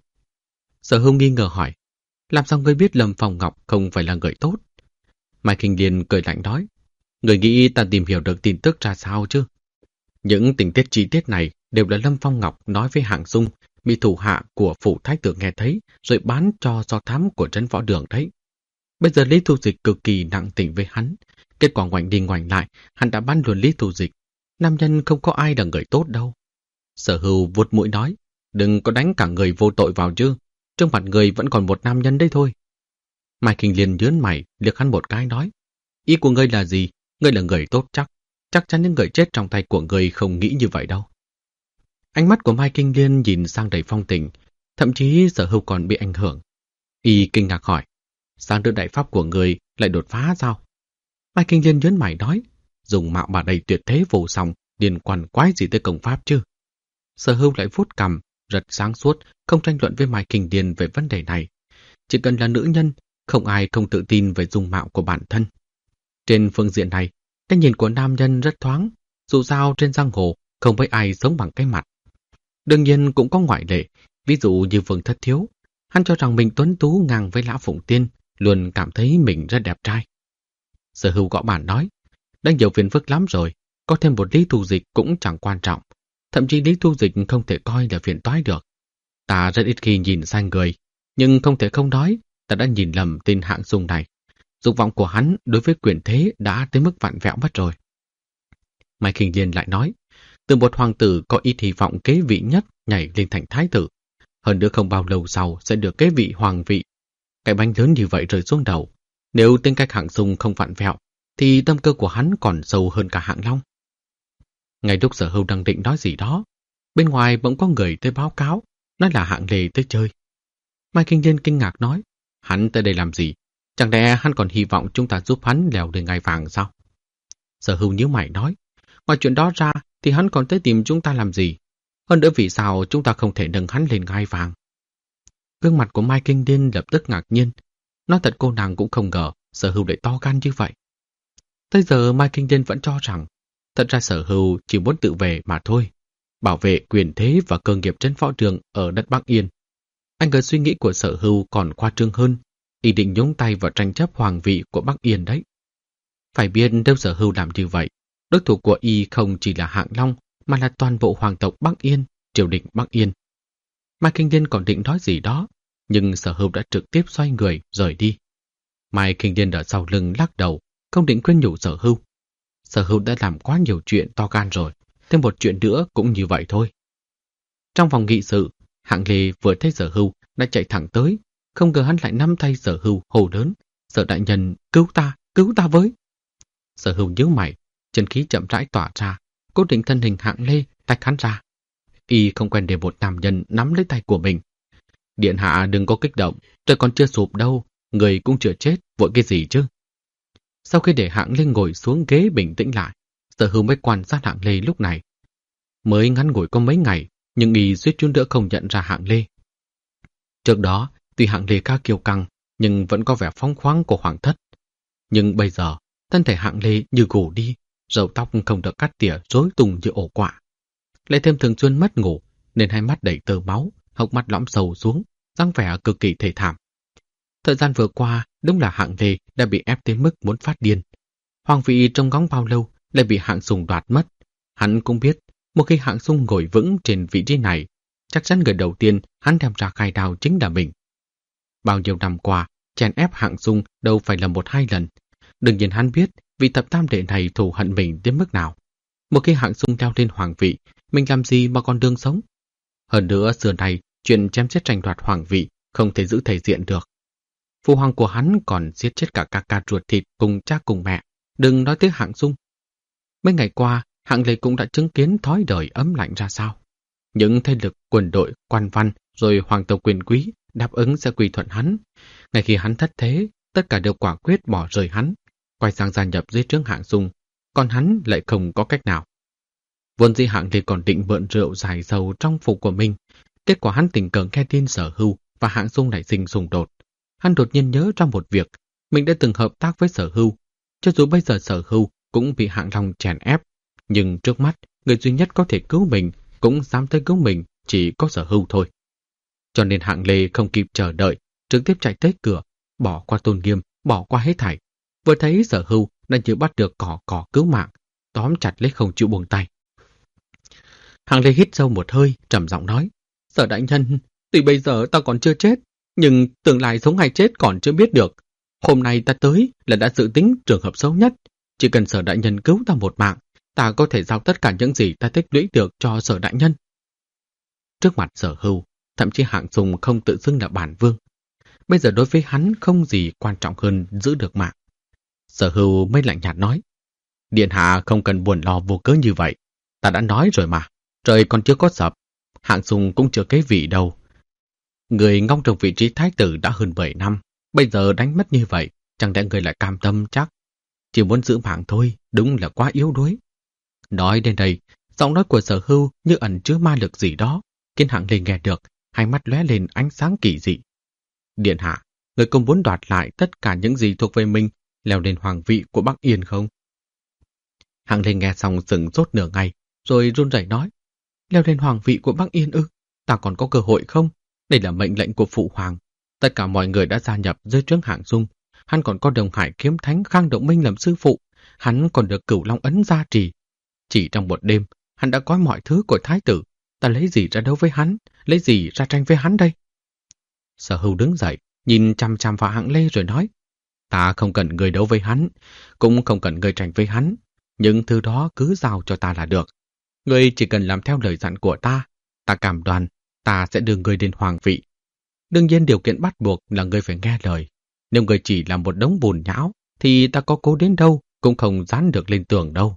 Sở Hưu nghi ngờ hỏi, làm sao ngươi biết Lâm Phong Ngọc không phải là người tốt? Mai Kinh Liên cười lạnh nói, người nghĩ ta tìm hiểu được tin tức ra sao chứ? Những tình tiết chi tiết này đều là Lâm Phong Ngọc nói với Hạng Dung, bị thủ hạ của phủ thái tử nghe thấy, rồi bán cho do thám của trấn võ đường đấy. Bây giờ Lý Thu Dịch cực kỳ nặng tình với hắn, kết quả ngoảnh đi ngoảnh lại, hắn đã bán luôn Lý Thu Dịch. Nam nhân không có ai là người tốt đâu. Sở Hưu vuốt mũi nói, đừng có đánh cả người vô tội vào chứ, trước mặt người vẫn còn một nam nhân đấy thôi. Mai Kinh Liên nhớn mày, liếc hắn một cái nói, ý của ngươi là gì? Ngươi là người tốt chắc chắn những người chết trong tay của ngươi không nghĩ như vậy đâu. Ánh mắt của Mai Kinh Liên nhìn sang đầy phong tình, thậm chí Sở Hưu còn bị ảnh hưởng. Y kinh ngạc hỏi, sao được đại pháp của ngươi lại đột phá sao? Mai Kinh Liên nhớn mày nói, dùng mạo bà đầy tuyệt thế vô song, liên quan quái gì tới công pháp chứ? Sở Hưu lại vuốt cằm, rất sáng suốt, không tranh luận với Mai Kinh Liên về vấn đề này. Chỉ cần là nữ nhân, không ai không tự tin về dung mạo của bản thân. Trên phương diện này, cái nhìn của nam nhân rất thoáng, dù sao trên giang hồ không mấy ai sống bằng cái mặt. Đương nhiên cũng có ngoại lệ, ví dụ như Vương Thất Thiếu, hắn cho rằng mình tuấn tú ngang với Lã Phụng Tiên, luôn cảm thấy mình rất đẹp trai. Sở Hưu gõ bàn nói, đã nhiều phiền phức lắm rồi, có thêm một Lý Thu Dịch cũng chẳng quan trọng, thậm chí Lý Thu Dịch không thể coi là phiền toái được. Ta rất ít khi nhìn sang người, nhưng không thể không nói, ta đã nhìn lầm tên Hạng Dung này. Dục vọng của hắn đối với quyền thế đã tới mức vặn vẹo mất rồi. Mai Kinh Liên lại nói, từ một hoàng tử có ít hy vọng kế vị nhất nhảy lên thành thái tử, hơn nữa không bao lâu sau sẽ được kế vị hoàng vị. Cái bánh lớn như vậy rơi xuống đầu, nếu tính cách Hạng Dung không vặn vẹo, thì tâm cơ của hắn còn sâu hơn cả Hạng Long. Ngay lúc Sở Hưu đang định nói gì đó, bên ngoài bỗng có người tới báo cáo, nói là Hạng Lê tới chơi. Mai Kinh Liên kinh ngạc nói, hắn tới đây làm gì? Chẳng lẽ hắn còn hy vọng chúng ta giúp hắn leo lên ngai vàng sao? Sở Hưu nhíu mày nói, ngoài chuyện đó ra thì hắn còn tới tìm chúng ta làm gì? Hơn nữa vì sao chúng ta không thể nâng hắn lên ngai vàng? Gương mặt của Mai Kinh Điên lập tức ngạc nhiên. Nói thật cô nàng cũng không ngờ Sở Hưu lại to gan như vậy. Tới giờ Mai Kinh Điên vẫn cho rằng thật ra Sở Hưu chỉ muốn tự vệ mà thôi, bảo vệ quyền thế và cơ nghiệp trấn võ trường ở đất Bắc Yên. Anh ngờ suy nghĩ của Sở Hưu còn khoa trương hơn, ý định nhúng tay vào tranh chấp hoàng vị của Bắc Yên đấy. Phải biết nếu Sở Hưu làm như vậy, đối thủ của y không chỉ là Hạng Long mà là toàn bộ hoàng tộc Bắc Yên, triều đình Bắc Yên. Mai Kinh Điên còn định nói gì đó, nhưng Sở Hưu đã trực tiếp xoay người rời đi. Mai Kinh Điên ở sau lưng lắc đầu, không định khuyên nhủ Sở Hưu. Sở Hưu đã làm quá nhiều chuyện to gan rồi, thêm một chuyện nữa cũng như vậy thôi. Trong phòng nghị sự, Hạng Lê vừa thấy Sở Hưu đã chạy thẳng tới, không ngờ hắn lại nắm tay Sở Hưu hô lớn: "Sở đại nhân, cứu ta với!" Sở Hưu nhíu mày, chân khí chậm rãi tỏa ra, cố định thân hình Hạng Lê tách hắn ra. Y không quen để một nam nhân nắm lấy tay của mình. "Điện hạ đừng có kích động, trời còn chưa sụp đâu, người cũng chưa chết, vội cái gì chứ?" Sau khi để Hạng Lê ngồi xuống ghế bình tĩnh lại, Sở Hưu mới quan sát Hạng Lê lúc này. Mới ngắn ngủi có mấy ngày, nhưng y suýt chút nữa không nhận ra Hạng Lê. Trước đó, tuy Hạng Lê khá kiêu căng, nhưng vẫn có vẻ phóng khoáng của hoàng thất. Nhưng bây giờ, thân thể Hạng Lê như gù đi, râu tóc không được cắt tỉa rối tung như ổ quạ. Lại thêm thường xuyên mất ngủ, nên hai mắt đầy tơ máu, hốc mắt lõm sâu xuống, dáng vẻ cực kỳ thê thảm. Thời gian vừa qua, đúng là Hạng Lê đã bị ép tới mức muốn phát điên. Hoàng vị trông ngóng bao lâu lại bị Hạng Sùng đoạt mất. Hắn cũng biết, một khi Hạng Sùng ngồi vững trên vị trí này, chắc chắn người đầu tiên hắn đem ra khai đao chính là mình. Bao nhiêu năm qua, chèn ép Hạng Sùng đâu phải là 1-2 lần. Đương nhiên hắn biết vị thập tam đệ này thù hận mình đến mức nào. Một khi Hạng Sùng leo lên hoàng vị, mình làm gì mà còn đương sống? Hơn nữa, xưa này, chuyện chém giết tranh đoạt hoàng vị không thể giữ thể diện được. Phụ hoàng của hắn còn giết chết cả ca ruột thịt cùng cha cùng mẹ, đừng nói tới Hạng Sung. Mấy ngày qua, Hạng Lê cũng đã chứng kiến thói đời ấm lạnh ra sao. Những thế lực quân đội, quan văn rồi hoàng tộc quyền quý đáp ứng sẽ quy thuận hắn. Ngay khi hắn thất thế, tất cả đều quả quyết bỏ rơi hắn, quay sang gia nhập dưới trướng Hạng Sung, còn hắn lại không có cách nào. Vốn dĩ Hạng Lê còn định mượn rượu giải sầu trong phủ của mình, kết quả hắn tình cờ nghe tin Sở Hưu và Hạng Sung nảy sinh xung đột. Hắn đột nhiên nhớ ra một việc, mình đã từng hợp tác với Sở Hưu. Cho dù bây giờ Sở Hưu cũng bị Hạng Long chèn ép, nhưng trước mắt, người duy nhất có thể cứu mình, cũng dám tới cứu mình, chỉ có Sở Hưu thôi. Cho nên Hạng Lê không kịp chờ đợi, trực tiếp chạy tới cửa, bỏ qua tôn nghiêm, bỏ qua hết thảy. Vừa thấy Sở Hưu đã như bắt được cỏ cứu mạng, tóm chặt lấy không chịu buông tay. Hạng Lê hít sâu một hơi, trầm giọng nói: "Sở đại nhân, tuy bây giờ ta còn chưa chết, nhưng tương lai sống hay chết còn chưa biết được. Hôm nay ta tới là đã dự tính trường hợp xấu nhất. Chỉ cần Sở đại nhân cứu ta một mạng, ta có thể giao tất cả những gì ta tích lũy được cho Sở đại nhân." Trước mặt Sở Hưu, thậm chí Hạng Sùng không tự xưng là bản vương. Bây giờ đối với hắn không gì quan trọng hơn giữ được mạng. Sở Hưu mới lạnh nhạt nói: "Điện hạ không cần buồn lo vô cớ như vậy. Ta đã nói rồi mà, trời còn chưa có sập. Hạng Sùng cũng chưa kế vị đâu. Người ngong trong vị trí thái tử đã hơn 7 năm, bây giờ đánh mất như vậy, chẳng lẽ người lại cam tâm chắc? Chỉ muốn giữ mạng thôi, đúng là quá yếu đuối." Nói đến đây, giọng nói của Sở Hưu như ẩn chứa ma lực gì đó, khiến Hạng Lê nghe được, hai mắt lóe lên ánh sáng kỳ dị. "Điện hạ, người cũng muốn đoạt lại tất cả những gì thuộc về mình, leo lên hoàng vị của Bắc Yên không?" Hạng Lê nghe xong sững sốt nửa ngày, rồi run rẩy nói: "Leo lên hoàng vị của Bắc Yên ư? Ta còn có cơ hội không? Đây là mệnh lệnh của phụ hoàng. Tất cả mọi người đã gia nhập dưới trướng Hạng Sung. Hắn còn có Đồng Hải Kiếm Thánh Khang Động Minh làm sư phụ. Hắn còn được Cửu Long Ấn gia trì. Chỉ trong một đêm, hắn đã có mọi thứ của thái tử. Ta lấy gì ra đấu với hắn? Lấy gì ra tranh với hắn đây?" Sở Hưu đứng dậy, nhìn chằm chằm vào Hạng Lê rồi nói: "Ta không cần người đấu với hắn, cũng không cần người tranh với hắn. Những thứ đó cứ giao cho ta là được. Ngươi chỉ cần làm theo lời dặn của ta. Ta cam đoan, ta sẽ đưa ngươi đến hoàng vị. Đương nhiên điều kiện bắt buộc là ngươi phải nghe lời. Nếu ngươi chỉ là một đống bùn nhão, thì ta có cố đến đâu cũng không dán được lên tường đâu."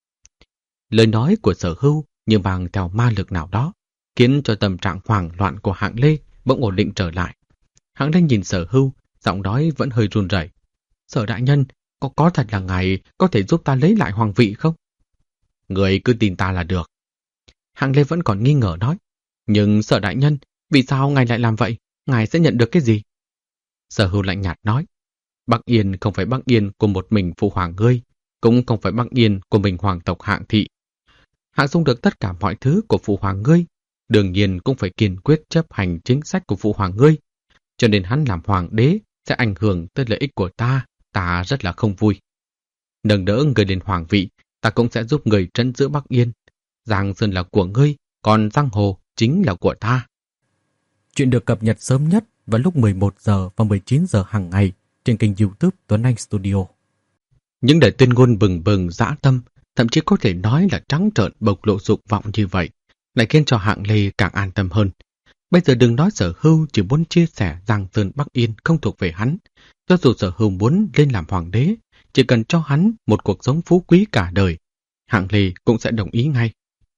Lời nói của Sở Hưu như mang theo ma lực nào đó, khiến cho tâm trạng hoảng loạn của Hạng Lê bỗng ổn định trở lại. Hạng Lê nhìn Sở Hưu, giọng nói vẫn hơi run rẩy: "Sở đại nhân, có thật là ngài có thể giúp ta lấy lại hoàng vị không?" "Người cứ tin ta là được." Hạng Lê vẫn còn nghi ngờ nói, nhưng Sở đại nhân, vì sao ngài lại làm vậy? Ngài sẽ nhận được cái gì? Sở Hưu lạnh nhạt nói, Bắc Yên không phải Bắc Yên của một mình phụ hoàng ngươi, cũng không phải Bắc Yên của mình hoàng tộc Hạng thị. Hạng Dung được tất cả mọi thứ của phụ hoàng ngươi, đương nhiên cũng phải kiên quyết chấp hành chính sách của phụ hoàng ngươi, cho nên hắn làm hoàng đế sẽ ảnh hưởng tới lợi ích của ta rất là không vui. Nâng đỡ người lên hoàng vị, ta cũng sẽ giúp người trấn giữ Bắc Yên. Giang Sơn là của ngươi, còn Giang Hồ chính là của ta. Chuyện được cập nhật sớm nhất vào lúc 11 giờ và 19 giờ hàng ngày trên kênh YouTube Tuấn Anh Studio. Những lời tuyên ngôn bừng bừng dã tâm, thậm chí có thể nói là trắng trợn bộc lộ dục vọng như vậy, lại khiến cho Hạng Lê càng an tâm hơn. Bây giờ đừng nói Sở Hưu chỉ muốn chia sẻ Giang Sơn Bắc Yên không thuộc về hắn. Cho dù Sở Hưu muốn lên làm hoàng đế, chỉ cần cho hắn một cuộc sống phú quý cả đời, Hạng Lê cũng sẽ đồng ý ngay.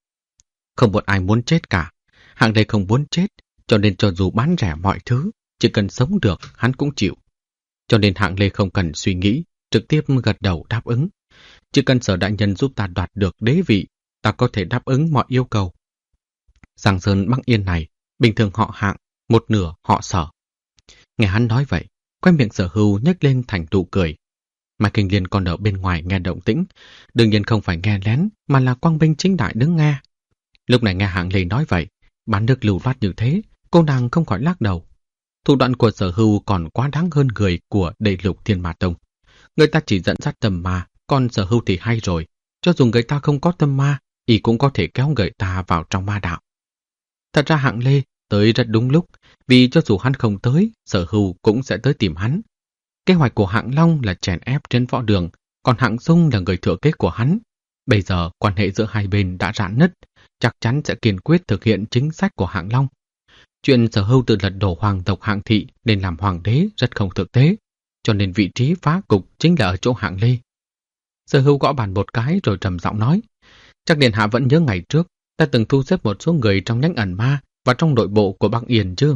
Không một ai muốn chết cả. Hạng Lê không muốn chết, cho nên cho dù bán rẻ mọi thứ, chỉ cần sống được hắn cũng chịu. Cho nên Hạng Lê không cần suy nghĩ, trực tiếp gật đầu đáp ứng. Chỉ cần Sở đại nhân giúp ta đoạt được đế vị, ta có thể đáp ứng mọi yêu cầu. Giang Sơn Bắc Yên này, bình thường họ Hạng, một nửa họ Sở. Nghe hắn nói vậy, quay miệng Sở Hưu nhếch lên thành nụ cười. Mai Kinh Liên còn ở bên ngoài nghe động tĩnh, đương nhiên không phải nghe lén, mà là quang binh chính đại đứng nghe. Lúc này nghe Hạng Lê nói vậy, bán nước lưu loát như thế, cô nàng không khỏi lắc đầu. Thủ đoạn của Sở Hưu còn quá đáng hơn người của Đệ Lục Thiên Ma Tông. Người ta chỉ dẫn dắt tâm ma, còn Sở Hưu thì hay rồi. Cho dù người ta không có tâm ma, y cũng có thể kéo người ta vào trong ma đạo. Thật ra Hạng Lê tới rất đúng lúc, vì cho dù hắn không tới, Sở Hưu cũng sẽ tới tìm hắn. Kế hoạch của Hạng Long là chèn ép trên võ đường, còn Hạng Dung là người thừa kế của hắn. Bây giờ quan hệ giữa hai bên đã rạn nứt, chắc chắn sẽ kiên quyết thực hiện chính sách của Hạng Long. Chuyện Sở Hưu tự lật đổ hoàng tộc Hạng thị nên làm hoàng đế rất không thực tế, cho nên vị trí phá cục chính là ở chỗ Hạng Lê. Sở Hưu gõ bàn một cái rồi trầm giọng nói, chắc điện hạ vẫn nhớ ngày trước ta từng thu xếp một số người trong nhánh ẩn ma và trong nội bộ của Bắc Yên chứ.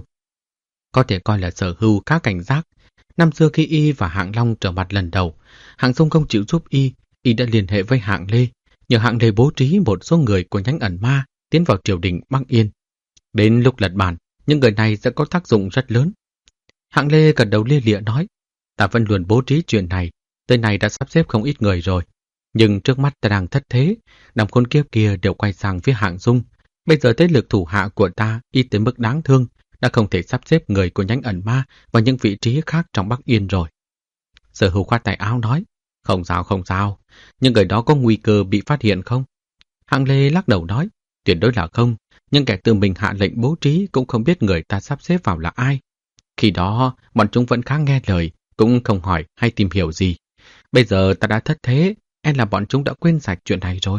Có thể coi là Sở Hưu khá cảnh giác. Năm xưa khi y và Hạng Long trở mặt lần đầu, Hạng Dung không chịu giúp y đã liên hệ với Hạng Lê, nhờ Hạng Lê bố trí một số người của nhánh ẩn ma tiến vào triều đình Bắc Yên. Đến lúc lật bàn, những người này sẽ có tác dụng rất lớn. Hạng Lê gật đầu lia lịa nói, ta vẫn luôn bố trí chuyện này, tới nay đã sắp xếp không ít người rồi. Nhưng trước mắt ta đang thất thế, đám khốn kiếp kia đều quay sang phía Hạng Dung. Bây giờ thế lực thủ hạ của ta ít tới mức đáng thương, đã không thể sắp xếp người của nhánh ẩn ma vào những vị trí khác trong Bắc Yên rồi. Sở Hưu khoát tay áo nói, không sao, những người đó có nguy cơ bị phát hiện không? Hạng Lê lắc đầu nói, tuyệt đối là không, nhưng kẻ tự mình hạ lệnh bố trí cũng không biết người ta sắp xếp vào là ai. Khi đó, bọn chúng vẫn khá nghe lời, cũng không hỏi hay tìm hiểu gì. Bây giờ ta đã thất thế, e là bọn chúng đã quên sạch chuyện này rồi.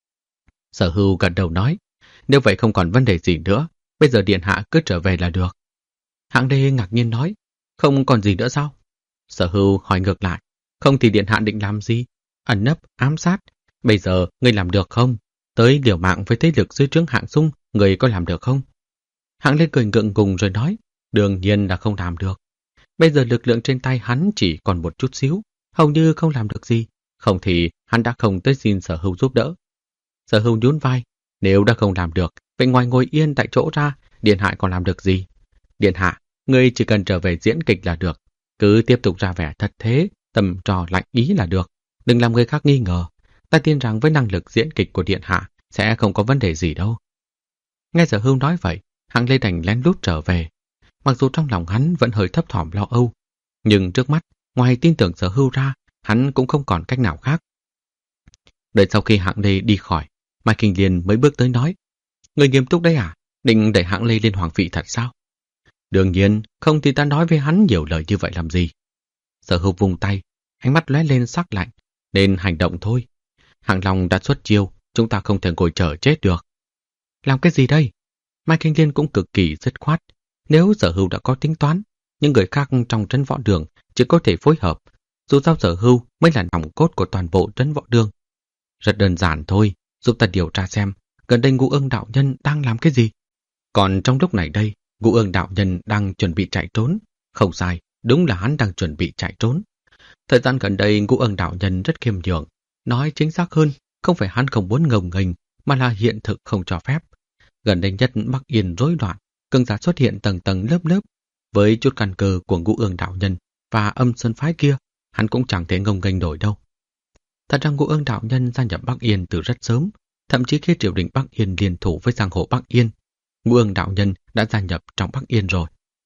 Sở Hưu gật đầu nói, nếu vậy không còn vấn đề gì nữa, bây giờ điện hạ cứ trở về là được. Hạng Lê ngạc nhiên nói, không còn gì nữa sao? Sở Hưu hỏi ngược lại, không thì điện hạ định làm gì? Ẩn nấp, ám sát, bây giờ ngươi làm được không? Tới liều mạng với thế lực dưới trướng Hạng Dung, ngươi có làm được không? Hạng Lê cười ngượng ngùng rồi nói, đương nhiên là không làm được. Bây giờ lực lượng trên tay hắn chỉ còn một chút xíu, hầu như không làm được gì, không thì hắn đã không tới xin Sở Hưu giúp đỡ. Sở Hưu nhún vai, nếu đã không làm được, vậy ngoài ngồi yên tại chỗ ra, điện hạ còn làm được gì? Điện hạ, ngươi chỉ cần trở về diễn kịch là được, cứ tiếp tục ra vẻ thật thế, tầm trò lạnh ý là được, đừng làm người khác nghi ngờ. Ta tin rằng với năng lực diễn kịch của điện hạ sẽ không có vấn đề gì đâu. Nghe Sở Hưu nói vậy, Hạng Lê đành lén lút trở về. Mặc dù trong lòng hắn vẫn hơi thấp thỏm lo âu, nhưng trước mắt, ngoài tin tưởng Sở Hưu ra, hắn cũng không còn cách nào khác. Đợi sau khi Hạng Lê đi khỏi, Mai Kinh Liên mới bước tới nói, người nghiêm túc đấy à? Định đẩy Hạng Lê lên hoàng vị thật sao? Đương nhiên, không thì ta nói với hắn nhiều lời như vậy làm gì. Sở Hưu vùng tay, ánh mắt lóe lên sắc lạnh, nên hành động thôi. Hạng Long đã xuất chiêu, chúng ta không thể ngồi chờ chết được. Làm cái gì đây? Mai Kinh Liên cũng cực kỳ dứt khoát. Nếu Sở Hưu đã có tính toán, những người khác trong trấn võ đường chỉ có thể phối hợp. Dù sao Sở Hưu mới là nòng cốt của toàn bộ trấn võ đường. Rất đơn giản thôi, giúp ta điều tra xem gần đây Ngũ Ưng đạo nhân đang làm cái gì. Còn trong lúc này đây, Ngũ Ưng đạo nhân đang chuẩn bị chạy trốn. Không sai, đúng là hắn đang chuẩn bị chạy trốn. Thời gian gần đây Ngũ Ưng đạo nhân rất khiêm nhường. Nói chính xác hơn, không phải hắn không muốn ngông nghênh, mà là hiện thực không cho phép. Gần đây nhất Bắc Yên rối loạn, cường giả xuất hiện tầng tầng lớp lớp. Với chút căn cơ của Ngũ Ương đạo nhân và Âm Sơn phái kia, hắn cũng chẳng thể ngông nghênh nổi đâu. Thật ra Ngũ Ương đạo nhân gia nhập Bắc Yên từ rất sớm, thậm chí khi triều đình Bắc Yên liên thủ với giang hồ Bắc Yên, Ngũ Ương đạo nhân đã gia nhập trong Bắc Yên rồi.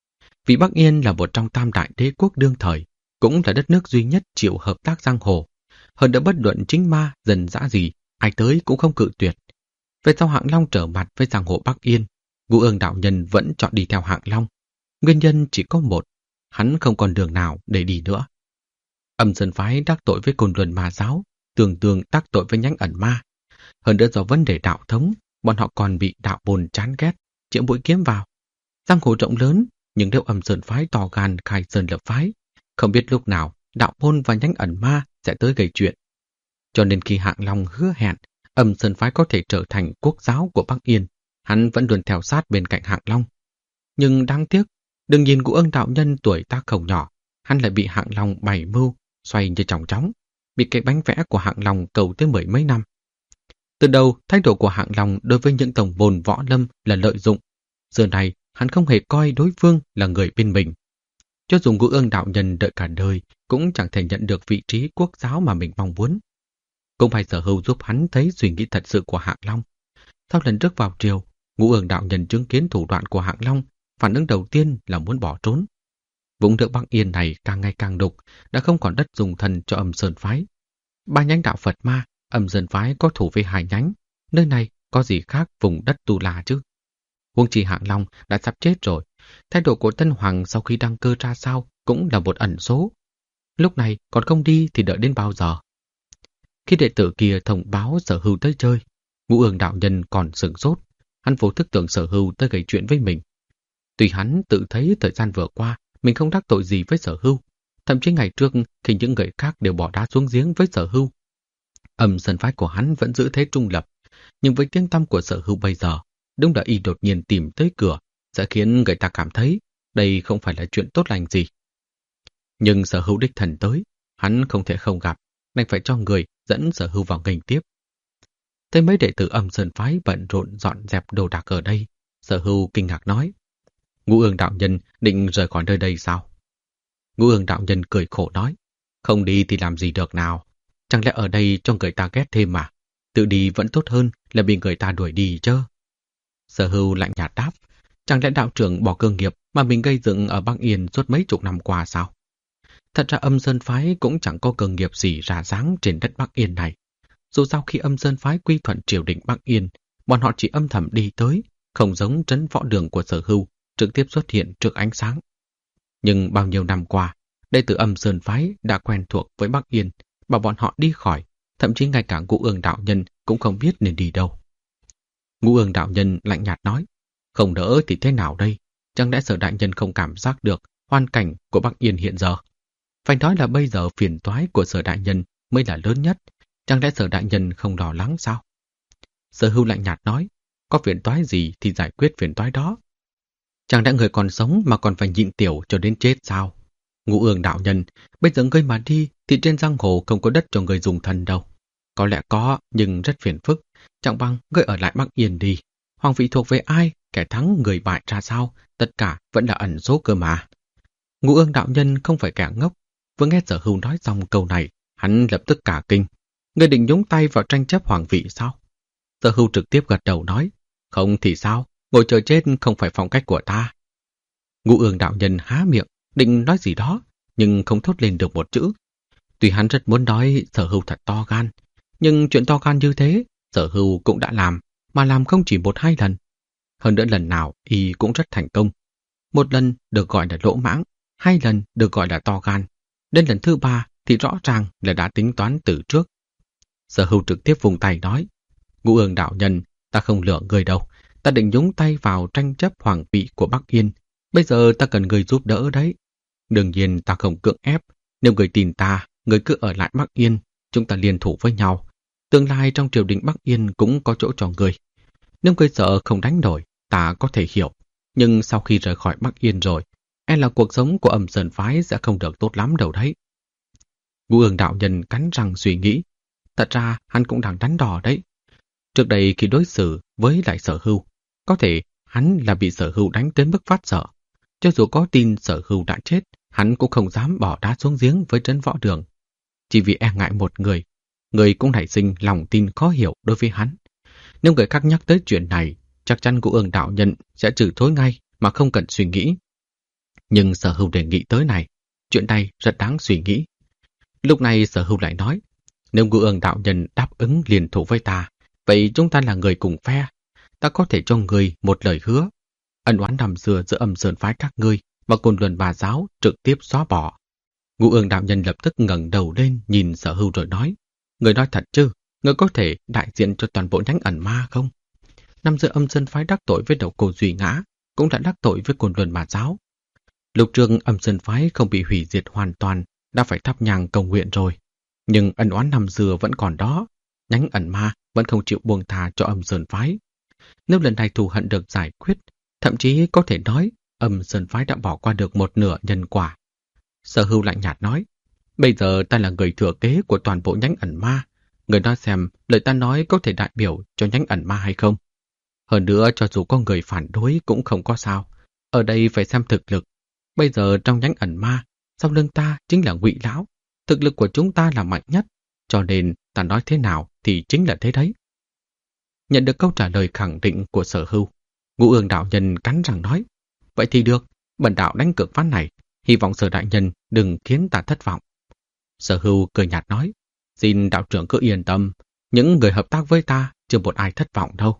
Vì Bắc Yên là một trong tam đại đế quốc đương thời, cũng là đất nước duy nhất chịu hợp tác giang hồ. Hơn nữa bất luận chính ma, dần dã gì, ai tới cũng không cự tuyệt. Về sau Hạng Long trở mặt với giang hồ Bắc Yên, Ngũ Ương đạo nhân vẫn chọn đi theo Hạng Long. Nguyên nhân chỉ có một, hắn không còn đường nào để đi nữa. Âm Sơn phái đắc tội với Côn Luân Ma giáo, tương đương đắc tội với nhánh ẩn ma. Hơn nữa do vấn đề đạo thống, bọn họ còn bị đạo môn chán ghét, chĩa mũi kiếm vào. Giang hồ rộng lớn, nhưng nếu Âm Sơn phái to gan khai sơn lập phái, không biết lúc nào đạo môn và nhánh ẩn ma sẽ tới gây chuyện. Cho nên khi Hạng Long hứa hẹn Âm Sơn phái có thể trở thành quốc giáo của Bắc Yên, hắn vẫn luôn theo sát bên cạnh Hạng Long. Nhưng đáng tiếc, đừng nhìn Ngũ Ương đạo nhân tuổi tác không nhỏ, hắn lại bị Hạng Long bày mưu, xoay như chóng chóng, bị cái bánh vẽ của Hạng Long cầu tới 10 mấy năm. Từ đầu, thái độ của Hạng Long đối với những tổng bồn võ lâm là lợi dụng. Giờ này, hắn không hề coi đối phương là người bên mình. Cho dù Ngũ Ương đạo nhân đợi cả đời, cũng chẳng thể nhận được vị trí quốc giáo mà mình mong muốn. Cũng phải Sở Hưu giúp hắn thấy suy nghĩ thật sự của Hạng Long. Sau lần trước vào triều, Ngũ Ương đạo nhân chứng kiến thủ đoạn của Hạng Long, phản ứng đầu tiên là muốn bỏ trốn. Vùng nước Bắc Yên này càng ngày càng đục, đã không còn đất dùng thân cho Âm Sơn phái. Ba nhánh đạo Phật ma, Âm Sơn phái có thủ với hai nhánh, nơi này có gì khác vùng đất Tu La chứ? Huống chi Hạng Long đã sắp chết rồi, thái độ của Tân Hoàng sau khi đăng cơ ra sao cũng là một ẩn số. Lúc này còn không đi thì đợi đến bao giờ? Khi đệ tử kia thông báo Sở Hưu tới chơi, Ngũ Ương đạo nhân còn sửng sốt, hắn vô thức tưởng Sở Hưu tới gây chuyện với mình. Tuy hắn tự thấy thời gian vừa qua mình không đắc tội gì với Sở Hưu, thậm chí ngày trước khi những người khác đều bỏ đá xuống giếng với Sở Hưu, Âm Sơn phái của hắn vẫn giữ thế trung lập, nhưng với tiếng tăm của Sở Hưu bây giờ, đúng là y đột nhiên tìm tới cửa sẽ khiến người ta cảm thấy đây không phải là chuyện tốt lành gì. Nhưng Sở Hưu đích thần tới, hắn không thể không gặp, nên phải cho người dẫn Sở Hưu vào nghênh tiếp. Thấy mấy đệ tử Âm Sơn phái bận rộn dọn dẹp đồ đạc ở đây, Sở Hưu kinh ngạc nói: Ngũ Ương đạo nhân định rời khỏi nơi đây sao? Ngũ Ương đạo nhân cười khổ nói: Không đi thì làm gì được nào? Chẳng lẽ ở đây cho người ta ghét thêm mà? Tự đi vẫn tốt hơn là bị người ta đuổi đi chứ. Sở Hưu lạnh nhạt đáp: Chẳng lẽ đạo trưởng bỏ cơ nghiệp mà mình gây dựng ở Bắc Yên suốt mấy chục năm qua sao? Thật ra Âm Sơn phái cũng chẳng có cơ nghiệp gì ra dáng trên đất Bắc Yên này. Dù sao khi Âm Sơn phái quy thuận triều đình Bắc Yên, bọn họ chỉ âm thầm đi tới, không giống trấn võ đường của Sở Hưu trực tiếp xuất hiện trước ánh sáng. Nhưng bao nhiêu năm qua, đệ tử Âm Sơn phái đã quen thuộc với Bắc Yên, bảo bọn họ đi khỏi, thậm chí ngay cả Ngũ Ương đạo nhân cũng không biết nên đi đâu. Ngũ Ương đạo nhân lạnh nhạt nói: Không đỡ thì thế nào đây? Chẳng lẽ Sở đại nhân không cảm giác được hoàn cảnh của Bắc Yên hiện giờ? Phải nói là bây giờ phiền toái của Sở đại nhân mới là lớn nhất. Chẳng lẽ Sở đại nhân không lo lắng sao? Sở Hưu lạnh nhạt nói: Có phiền toái gì thì giải quyết phiền toái đó. Chẳng lẽ người còn sống mà còn phải nhịn tiểu cho đến chết sao? Ngũ Ương đạo nhân, bây giờ ngươi mà đi thì trên giang hồ không có đất cho người dùng thân đâu. Có lẽ có, nhưng rất phiền phức. Chẳng bằng ngươi ở lại Bắc Yên đi. Hoàng vị thuộc về ai, kẻ thắng người bại ra sao, tất cả vẫn là ẩn số cơ mà. Ngũ Ương đạo nhân không phải kẻ ngốc. Vừa nghe Sở Hưu nói xong câu này, hắn lập tức cả kinh. Ngươi định nhúng tay vào tranh chấp hoàng vị sao? Sở Hưu trực tiếp gật đầu nói: Không thì sao, ngồi chờ chết không phải phong cách của ta. Ngũ Ương đạo nhân há miệng, định nói gì đó, nhưng không thốt lên được một chữ. Tuy hắn rất muốn nói Sở Hưu thật to gan, nhưng chuyện to gan như thế, Sở Hưu cũng đã làm, mà làm không chỉ một hai lần. Hơn nữa lần nào y cũng rất thành công. Một lần được gọi là lỗ mãng, hai lần được gọi là to gan. Đến lần thứ ba thì rõ ràng là đã tính toán từ trước. Sở Hưu trực tiếp vùng tay nói: Ngũ Ương đạo nhân, ta không lừa người đâu. Ta định nhúng tay vào tranh chấp hoàng vị của Bắc Yên. Bây giờ ta cần người giúp đỡ đấy. Đương nhiên ta không cưỡng ép. Nếu người tin ta, người cứ ở lại Bắc Yên, chúng ta liên thủ với nhau. Tương lai trong triều đình Bắc Yên cũng có chỗ cho người. Nếu người sợ không đánh nổi, ta có thể hiểu. Nhưng sau khi rời khỏi Bắc Yên rồi, e là cuộc sống của Âm Sơn phái sẽ không được tốt lắm đâu đấy. Ngũ Ương đạo nhân cắn răng suy nghĩ. Thật ra hắn cũng đang đắn đo đấy. Trước đây khi đối xử với lại Sở Hưu, Có thể hắn là bị Sở Hưu đánh tới mức phát sợ. Cho dù có tin Sở Hưu đã chết, hắn cũng không dám bỏ đá xuống giếng với Trấn Võ Đường. Chỉ vì e ngại một người cũng nảy sinh lòng tin khó hiểu đối với hắn. Nếu người khác nhắc tới chuyện này, chắc chắn Ngũ Ương đạo nhân sẽ trừ thối ngay mà không cần suy nghĩ. Nhưng Sở Hưu đề nghị tới này, chuyện này rất đáng suy nghĩ. Lúc này Sở Hưu lại nói, nếu Ngũ Ương đạo nhân đáp ứng liên thủ với ta, vậy chúng ta là người cùng phe. Ta có thể cho ngươi một lời hứa. Ân oán năm xưa giữa Âm Sơn phái các ngươi và Côn Luân Bà giáo trực tiếp xóa bỏ. Ngũ Ương đạo nhân lập tức ngẩng đầu lên nhìn Sở Hưu rồi nói, người nói thật chứ, người có thể đại diện cho toàn bộ nhánh ẩn ma không? Năm xưa Âm Sơn phái đắc tội với Độc Cô Duy Ngã, cũng đã đắc tội với Côn Luân Bà giáo. Lục trường Âm Sơn phái không bị hủy diệt hoàn toàn, đã phải thắp nhang cầu nguyện rồi. Nhưng ân oán năm xưa vẫn còn đó, nhánh ẩn ma vẫn không chịu buông tha cho Âm Sơn phái. Nếu lần này thù hận được giải quyết, thậm chí có thể nói Âm Sơn phái đã bỏ qua được một nửa nhân quả. Sở Hưu lạnh nhạt nói, bây giờ ta là người thừa kế của toàn bộ nhánh ẩn ma. Người nói xem lời ta nói có thể đại biểu cho nhánh ẩn ma hay không. Hơn nữa cho dù có người phản đối cũng không có sao. Ở đây phải xem thực lực. Bây giờ trong nhánh ẩn ma, sau lưng ta chính là Ngụy Lão. Thực lực của chúng ta là mạnh nhất, cho nên ta nói thế nào thì chính là thế đấy. Nhận được câu trả lời khẳng định của Sở Hưu, Ngũ Ương đạo nhân cắn răng nói, vậy thì được, bần đạo đánh cược ván này, hy vọng Sở đại nhân đừng khiến ta thất vọng. Sở Hưu cười nhạt nói, xin đạo trưởng cứ yên tâm, những người hợp tác với ta chưa một ai thất vọng đâu.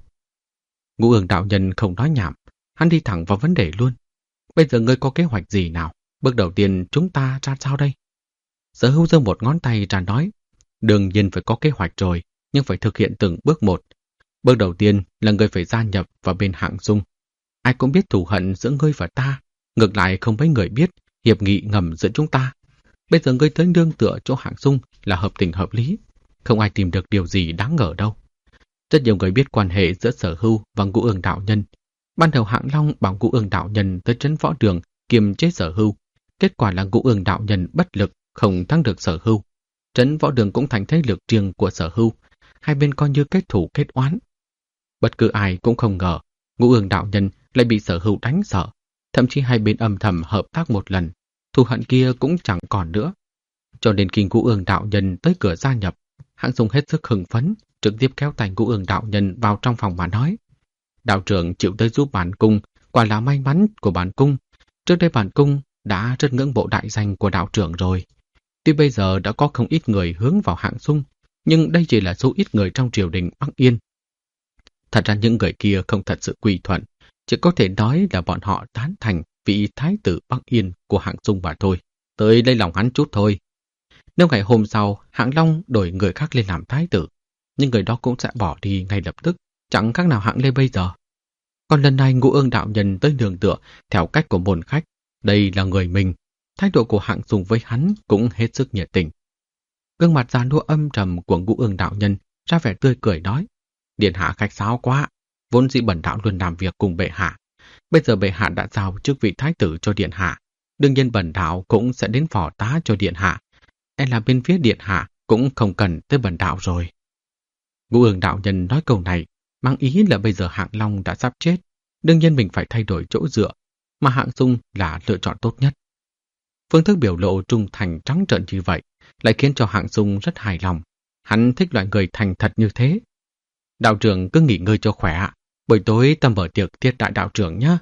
Ngũ Ương đạo nhân không nói nhảm, hắn đi thẳng vào vấn đề luôn. Bây giờ ngươi có kế hoạch gì nào? Bước đầu tiên chúng ta ra sao đây? Sở Hưu giơ một ngón tay ra nói, đương nhiên phải có kế hoạch rồi, nhưng phải thực hiện từng bước một. Bước đầu tiên là ngươi phải gia nhập vào bên Hạng Dung. Ai cũng biết thù hận giữa ngươi và ta, ngược lại không mấy người biết hiệp nghị ngầm giữa chúng ta. Bây giờ ngươi tới nương tựa chỗ Hạng Dung là hợp tình hợp lý, không ai tìm được điều gì đáng ngờ đâu. Rất nhiều người biết quan hệ giữa Sở Hưu và Ngũ Ương đạo nhân. Ban đầu Hạng Long bảo Ngũ Ương đạo nhân tới Trấn Võ Đường kiềm chế Sở Hưu, kết quả là Ngũ Ương đạo nhân bất lực, không thắng được Sở Hưu. Trấn Võ Đường cũng thành thế lực riêng của Sở Hưu, hai bên coi như kết thù kết oán. Bất cứ ai cũng không ngờ Ngũ Ương đạo nhân lại bị Sở Hưu đánh sợ, thậm chí hai bên âm thầm hợp tác một lần, thù hận kia cũng chẳng còn nữa. Cho nên khi Ngũ Ương đạo nhân tới cửa gia nhập, Hạng Dung hết sức hưng phấn, trực tiếp kéo tay Ngũ Ương đạo nhân vào trong phòng mà nói, đạo trưởng chịu tới giúp bản cung, quả là may mắn của bản cung. Trước đây bản cung đã rất ngưỡng mộ đại danh của đạo trưởng rồi. Tuy bây giờ đã có không ít người hướng vào Hạng Dung, nhưng đây chỉ là số ít người trong triều đình Bắc Yên. Thật ra những người kia không thật sự quy thuận, chỉ có thể nói là bọn họ tán thành vị thái tử Bắc Yên của Hạng Dung mà thôi. Tới lấy lòng hắn chút thôi. Nếu ngày hôm sau Hạng Long đổi người khác lên làm thái tử, nhưng người đó cũng sẽ bỏ đi ngay lập tức, chẳng khác nào Hạng Lê bây giờ. Còn lần này Ngũ Ương đạo nhân tới nương tựa theo cách của môn khách, đây là người mình. Thái độ của Hạng Dung với hắn cũng hết sức nhiệt tình. Gương mặt già nua âm trầm của Ngũ Ương đạo nhân ra vẻ tươi cười nói, điện hạ khách sáo quá, vốn dĩ bần đạo luôn làm việc cùng bệ hạ. Bây giờ bệ hạ đã giao chức vị thái tử cho điện hạ, đương nhiên bần đạo cũng sẽ đến phò tá cho điện hạ. E là bên phía điện hạ cũng không cần tới bần đạo rồi. Ngũ Ương đạo nhân nói câu này mang ý là bây giờ Hạng Long đã sắp chết, đương nhiên mình phải thay đổi chỗ dựa, mà Hạng Dung là lựa chọn tốt nhất. Phương thức biểu lộ trung thành trắng trợn như vậy lại khiến cho Hạng Dung rất hài lòng. Hắn thích loại người thành thật như thế. Đạo trưởng cứ nghỉ ngơi cho khỏe, buổi tối ta mở tiệc tiết đại đạo trưởng nhé.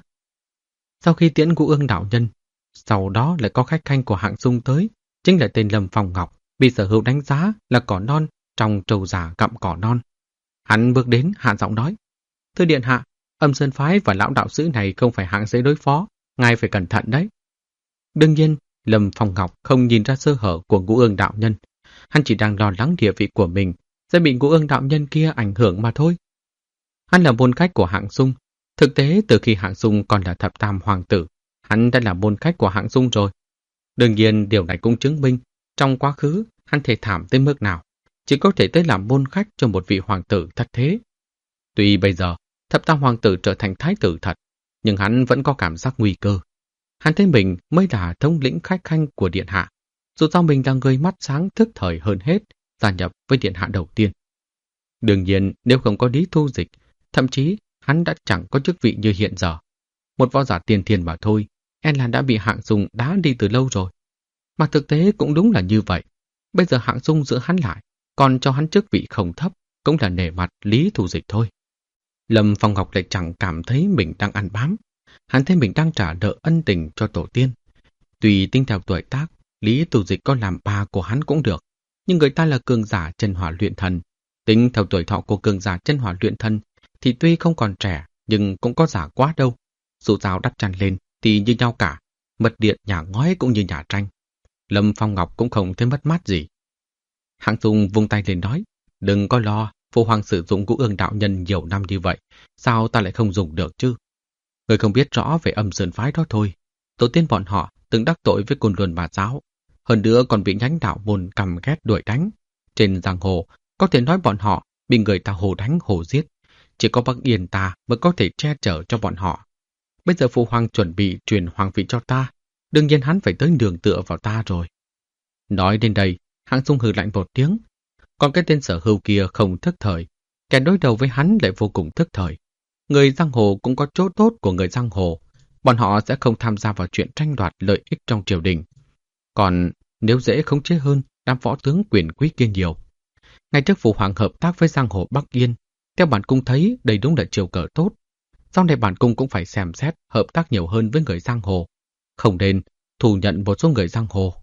Sau khi tiễn Ngũ Ương đạo nhân, sau đó lại có khách khanh của Hạng Dung tới, chính là tên Lâm Phong Ngọc, bị Sở Hưu đánh giá là cỏ non trong trâu già gặm cỏ non. Hắn bước đến hạ giọng nói, thưa điện hạ, Âm Sơn phái và lão đạo sĩ này không phải hạng dễ đối phó, ngài phải cẩn thận đấy. Đương nhiên, Lâm Phong Ngọc không nhìn ra sơ hở của Ngũ Ương đạo nhân, hắn chỉ đang lo lắng địa vị của mình sẽ bị Ngũ Ương đạo nhân kia ảnh hưởng mà thôi. Hắn là môn khách của Hạng Dung, thực tế từ khi Hạng Dung còn là thập tam hoàng tử, hắn đã là môn khách của Hạng Dung rồi. Đương nhiên điều này cũng chứng minh trong quá khứ hắn thê thảm tới mức nào, chỉ có thể tới làm môn khách cho một vị hoàng tử thất thế. Tuy bây giờ thập tam hoàng tử trở thành thái tử thật, nhưng hắn vẫn có cảm giác nguy cơ. Hắn thấy mình mới là thống lĩnh khách khanh của điện hạ, dù sao mình là người mắt sáng thức thời hơn hết, gia nhập với điện hạ đầu tiên. Đương nhiên nếu không có Lý Thu Dịch, thậm chí hắn đã chẳng có chức vị như hiện giờ. Một võ giả tiên thiên mà thôi, e là đã bị Hạng Dung đá đi từ lâu rồi. Mà thực tế cũng đúng là như vậy. Bây giờ Hạng Dung giữ hắn lại, còn cho hắn chức vị không thấp, cũng là nể mặt Lý Thù Dịch thôi. Lâm Phong Ngọc lại chẳng cảm thấy mình đang ăn bám. Hắn thấy mình đang trả nợ ân tình cho tổ tiên. Tùy tính theo tuổi tác, Lý Thù Dịch có làm bà của hắn cũng được. Nhưng người ta là cường giả chân hỏa luyện thần. Tính theo tuổi thọ của cường giả chân hỏa luyện thần thì tuy không còn trẻ, nhưng cũng có giả quá đâu. Dù sao đắp chăn lên thì như nhau cả. Mật điện nhà ngói cũng như nhà tranh. Lâm Phong Ngọc cũng không thấy mất mát gì. Hạng Dung vung tay lên nói, đừng có lo, Phụ Hoàng sử dụng Ngũ Ương đạo nhân nhiều năm như vậy, sao ta lại không dùng được chứ? Người không biết rõ về Âm Sơn phái đó thôi. Tổ tiên bọn họ từng đắc tội với Côn Luân Bà giáo, hơn nữa còn bị nhánh đạo môn căm ghét đuổi đánh. Trên giang hồ, có thể nói bọn họ bị người ta hồ đánh hồ giết. Chỉ có Bắc Yên ta mới có thể che chở cho bọn họ. Bây giờ Phụ Hoàng chuẩn bị truyền hoàng vị cho ta, đương nhiên hắn phải tới nương tựa vào ta rồi. Nói đến đây, Hạng Dung hừ lạnh một tiếng. Còn cái tên Sở Hưu kia không thức thời, kẻ đối đầu với hắn lại vô cùng thức thời. Người giang hồ cũng có chỗ tốt của người giang hồ, bọn họ sẽ không tham gia vào chuyện tranh đoạt lợi ích trong triều đình. Còn nếu dễ khống chế hơn, đám võ tướng quyền quý kia nhiều. Ngày trước Phụ Hoàng hợp tác với giang hồ Bắc Yên, theo bản cung thấy đây đúng là chiều cờ tốt. Sau này bản cung cũng phải xem xét hợp tác nhiều hơn với người giang hồ, không nên thù nhận một số người giang hồ.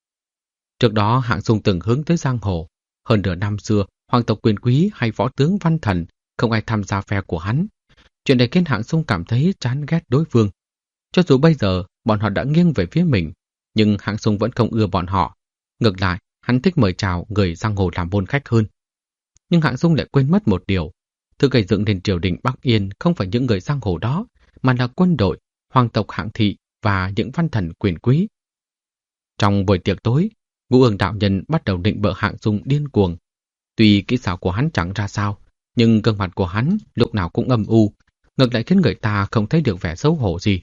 Trước đó Hạng Dung từng hướng tới giang hồ. Hơn nửa năm xưa, hoàng tộc quyền quý hay võ tướng văn thần không ai tham gia phe của hắn. Chuyện này khiến Hạng Dung cảm thấy chán ghét đối phương. Cho dù bây giờ bọn họ đã nghiêng về phía mình, nhưng Hạng Dung vẫn không ưa bọn họ. Ngược lại, hắn thích mời chào người giang hồ làm môn khách hơn. Nhưng Hạng Dung lại quên mất một điều. Thứ gây dựng nên triều đình Bắc Yên không phải những người giang hồ đó, mà là quân đội, hoàng tộc Hạng thị và những văn thần quyền quý. Trong buổi tiệc tối, Ngũ Ương đạo nhân bắt đầu định bợ Hạng Dung điên cuồng. Tuy kỹ xảo của hắn chẳng ra sao, nhưng gương mặt của hắn lúc nào cũng âm u, ngược lại khiến người ta không thấy được vẻ xấu hổ gì.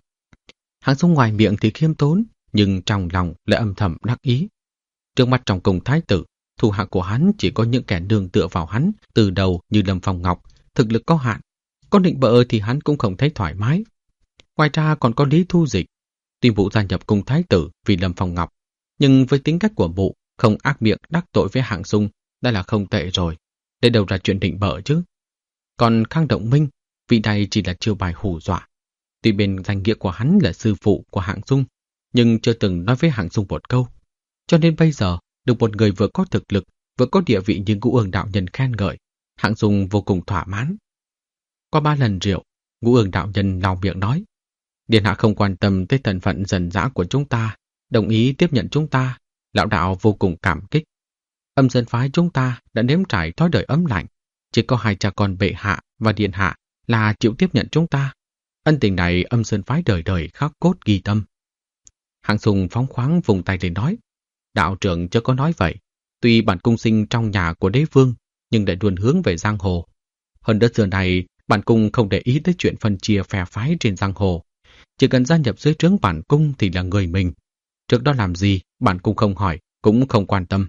Hạng Dung ngoài miệng thì khiêm tốn, nhưng trong lòng lại âm thầm đắc ý. Trước mắt trong cung thái tử, thủ hạ của hắn chỉ có những kẻ nương tựa vào hắn từ đầu như Lâm Phong Ngọc, thực lực có hạn. Còn định bợ thì hắn cũng không thấy thoải mái. Ngoài ra còn có Lý Thu Dịch. Tuy Mụ gia nhập cung thái tử vì Lâm Phong Ngọc, nhưng với tính cách của Mụ không ác miệng đắc tội với Hạng Dung đã là không tệ rồi. Để đâu ra chuyện định bợ chứ. Còn Khang Động Minh, vị này chỉ là chiêu bài hù dọa. Tuy bên danh nghĩa của hắn là sư phụ của Hạng Dung, nhưng chưa từng nói với Hạng Dung một câu. Cho nên bây giờ, được một người vừa có thực lực, vừa có địa vị như Ngũ Ương đạo nhân khen ngợi, Hạng Dung vô cùng thỏa mãn. Qua 3 lần rượu, Ngũ Ương đạo nhân lau miệng nói, Điện hạ không quan tâm tới thân phận dần dã của chúng ta, đồng ý tiếp nhận chúng ta, lão đạo vô cùng cảm kích. Âm Sơn phái chúng ta đã nếm trải thói đời ấm lạnh, chỉ có 2 cha con bệ hạ và điện hạ là chịu tiếp nhận chúng ta. Ân tình này Âm Sơn phái đời đời khắc cốt ghi tâm. Hạng Dung phóng khoáng vùng tay lên nói, đạo trưởng chưa có nói vậy. Tuy bản cung sinh trong nhà của đế vương, nhưng lại luôn hướng về giang hồ. Hơn nữa giờ này, bản cung không để ý tới chuyện phân chia phe phái trên giang hồ. Chỉ cần gia nhập dưới trướng bản cung thì là người mình. Trước đó làm gì, bản cung không hỏi, cũng không quan tâm.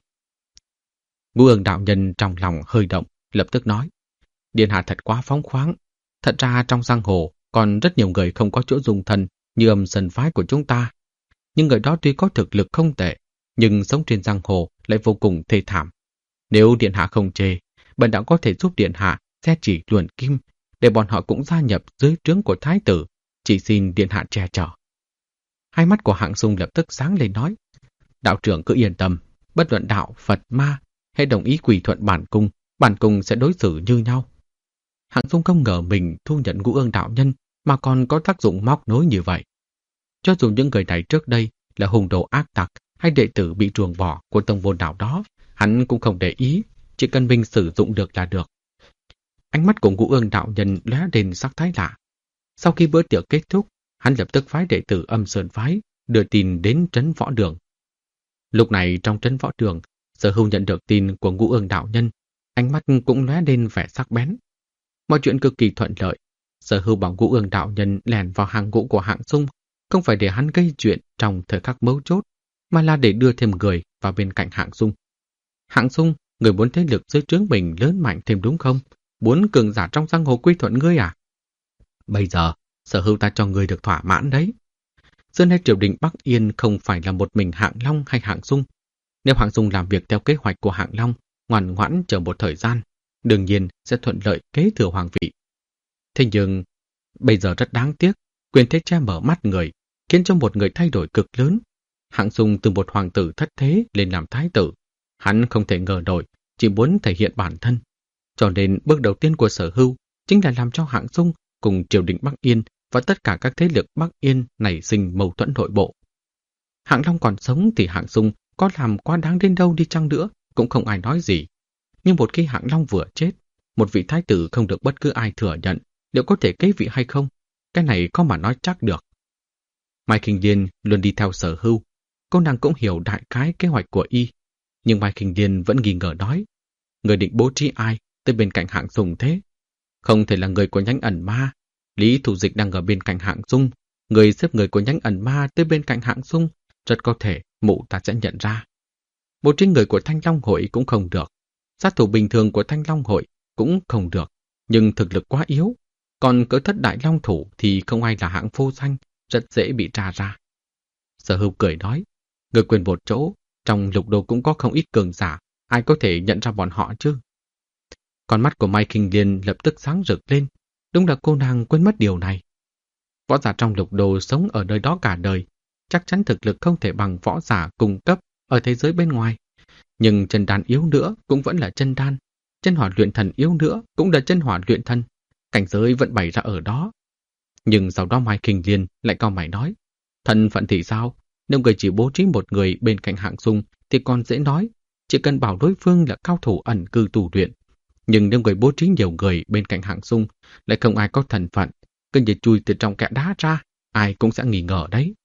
Ngũ Ương đạo nhân trong lòng hơi động, lập tức nói, điện hạ thật quá phóng khoáng. Thật ra trong giang hồ còn rất nhiều người không có chỗ dung thân như Âm Sơn phái của chúng ta. Nhưng người đó tuy có thực lực không tệ, nhưng sống trên giang hồ lại vô cùng thê thảm. Nếu điện hạ không chê, bần đạo có thể giúp điện hạ xe chỉ luồn kim, để bọn họ cũng gia nhập dưới trướng của thái tử, chỉ xin điện hạ che chở. Hai mắt của Hạng Dung lập tức sáng lên nói, đạo trưởng cứ yên tâm, bất luận đạo, Phật, ma, hãy đồng ý quỳ thuận bản cung sẽ đối xử như nhau. Hạng Dung không ngờ mình thu nhận Ngũ Ương đạo nhân mà còn có tác dụng móc nối như vậy. Cho dù những người này trước đây là hùng đồ ác tặc hay đệ tử bị truồng bỏ của tông môn nào đó, hắn cũng không để ý, chỉ cần mình sử dụng được là được. Ánh mắt của Ngũ Ương đạo nhân lóe lên sắc thái lạ. Sau khi bữa tiệc kết thúc, hắn lập tức phái đệ tử Âm Sơn phái đưa tin đến trấn võ đường. Lúc này trong trấn võ đường, Sở Hưu nhận được tin của Ngũ Ương đạo nhân, ánh mắt cũng lóe lên vẻ sắc bén. Mọi chuyện cực kỳ thuận lợi. Sở Hưu bảo Ngũ Ương đạo nhân lẻn vào hàng ngũ của Hạng Dung, không phải để hắn gây chuyện trong thời khắc mấu chốt, mà là để đưa thêm người vào bên cạnh Hạng Dung. Hạng Dung, người muốn thế lực dưới trướng mình lớn mạnh thêm đúng không? muốn cường giả trong giang hồ quy thuận ngươi à? Bây giờ, Sở Hưu ta cho ngươi được thỏa mãn đấy. Xưa nay triều đình Bắc Yên không phải là một mình Hạng Long hay Hạng Dung. Nếu Hạng Dung làm việc theo kế hoạch của Hạng Long, ngoan ngoãn chờ một thời gian, đương nhiên sẽ thuận lợi kế thừa hoàng vị. Thế nhưng, bây giờ rất đáng tiếc, quyền thế che mở mắt người, khiến cho một người thay đổi cực lớn. Hạng Dung từ một hoàng tử thất thế lên làm thái tử. Hắn không thể ngờ nổi, chỉ muốn thể hiện bản thân. Cho nên bước đầu tiên của Sở Hưu chính là làm cho Hạng Dung cùng triều đình Bắc Yên và tất cả các thế lực Bắc Yên nảy sinh mâu thuẫn nội bộ. Hạng Long còn sống thì Hạng Dung có làm quá đáng đến đâu đi chăng nữa cũng không ai nói gì. Nhưng một khi Hạng Long vừa chết, một vị thái tử không được bất cứ ai thừa nhận, liệu có thể kế vị hay không? Cái này có mà nói chắc được. Mai Kinh Liên luôn đi theo Sở Hưu, cô nàng cũng hiểu đại khái kế hoạch của y. Nhưng Mai Kinh Liên vẫn nghi ngờ nói, người định bố trí ai tới bên cạnh Hạng Dung thế? Không thể là người của nhánh ẩn ma. Lý Thủ Dịch đang ở bên cạnh Hạng Dung, người xếp người của nhánh ẩn ma tới bên cạnh Hạng Dung, rất có thể mụ ta sẽ nhận ra. Bố trí người của Thanh Long Hội cũng không được, sát thủ bình thường của Thanh Long Hội cũng không được, nhưng thực lực quá yếu. Còn cỡ thất đại long thủ thì không ai là hạng vô danh, rất dễ bị tra ra. Sở Hưu cười nói, người quyền một chỗ, trong lục đô cũng có không ít cường giả, ai có thể nhận ra bọn họ chứ? Con mắt của Mai Kinh Liên lập tức sáng rực lên, đúng là cô nàng quên mất điều này. Võ giả trong lục đô sống ở nơi đó cả đời, chắc chắn thực lực không thể bằng võ giả cùng cấp ở thế giới bên ngoài. Nhưng chân đan yếu nữa cũng vẫn là chân đan, chân hỏa luyện thần yếu nữa cũng là chân hỏa luyện thần, cảnh giới vẫn bày ra ở đó. Nhưng sau đó Mai Kinh Liên lại cau mày nói, thân phận thì sao? Nếu người chỉ bố trí một người bên cạnh Hạng Dung thì còn dễ nói, chỉ cần bảo đối phương là cao thủ ẩn cư tu luyện. Nhưng nếu người bố trí nhiều người bên cạnh Hạng Dung lại không ai có thân phận, cứ như chui từ trong kẽ đá ra, ai cũng sẽ nghi ngờ đấy.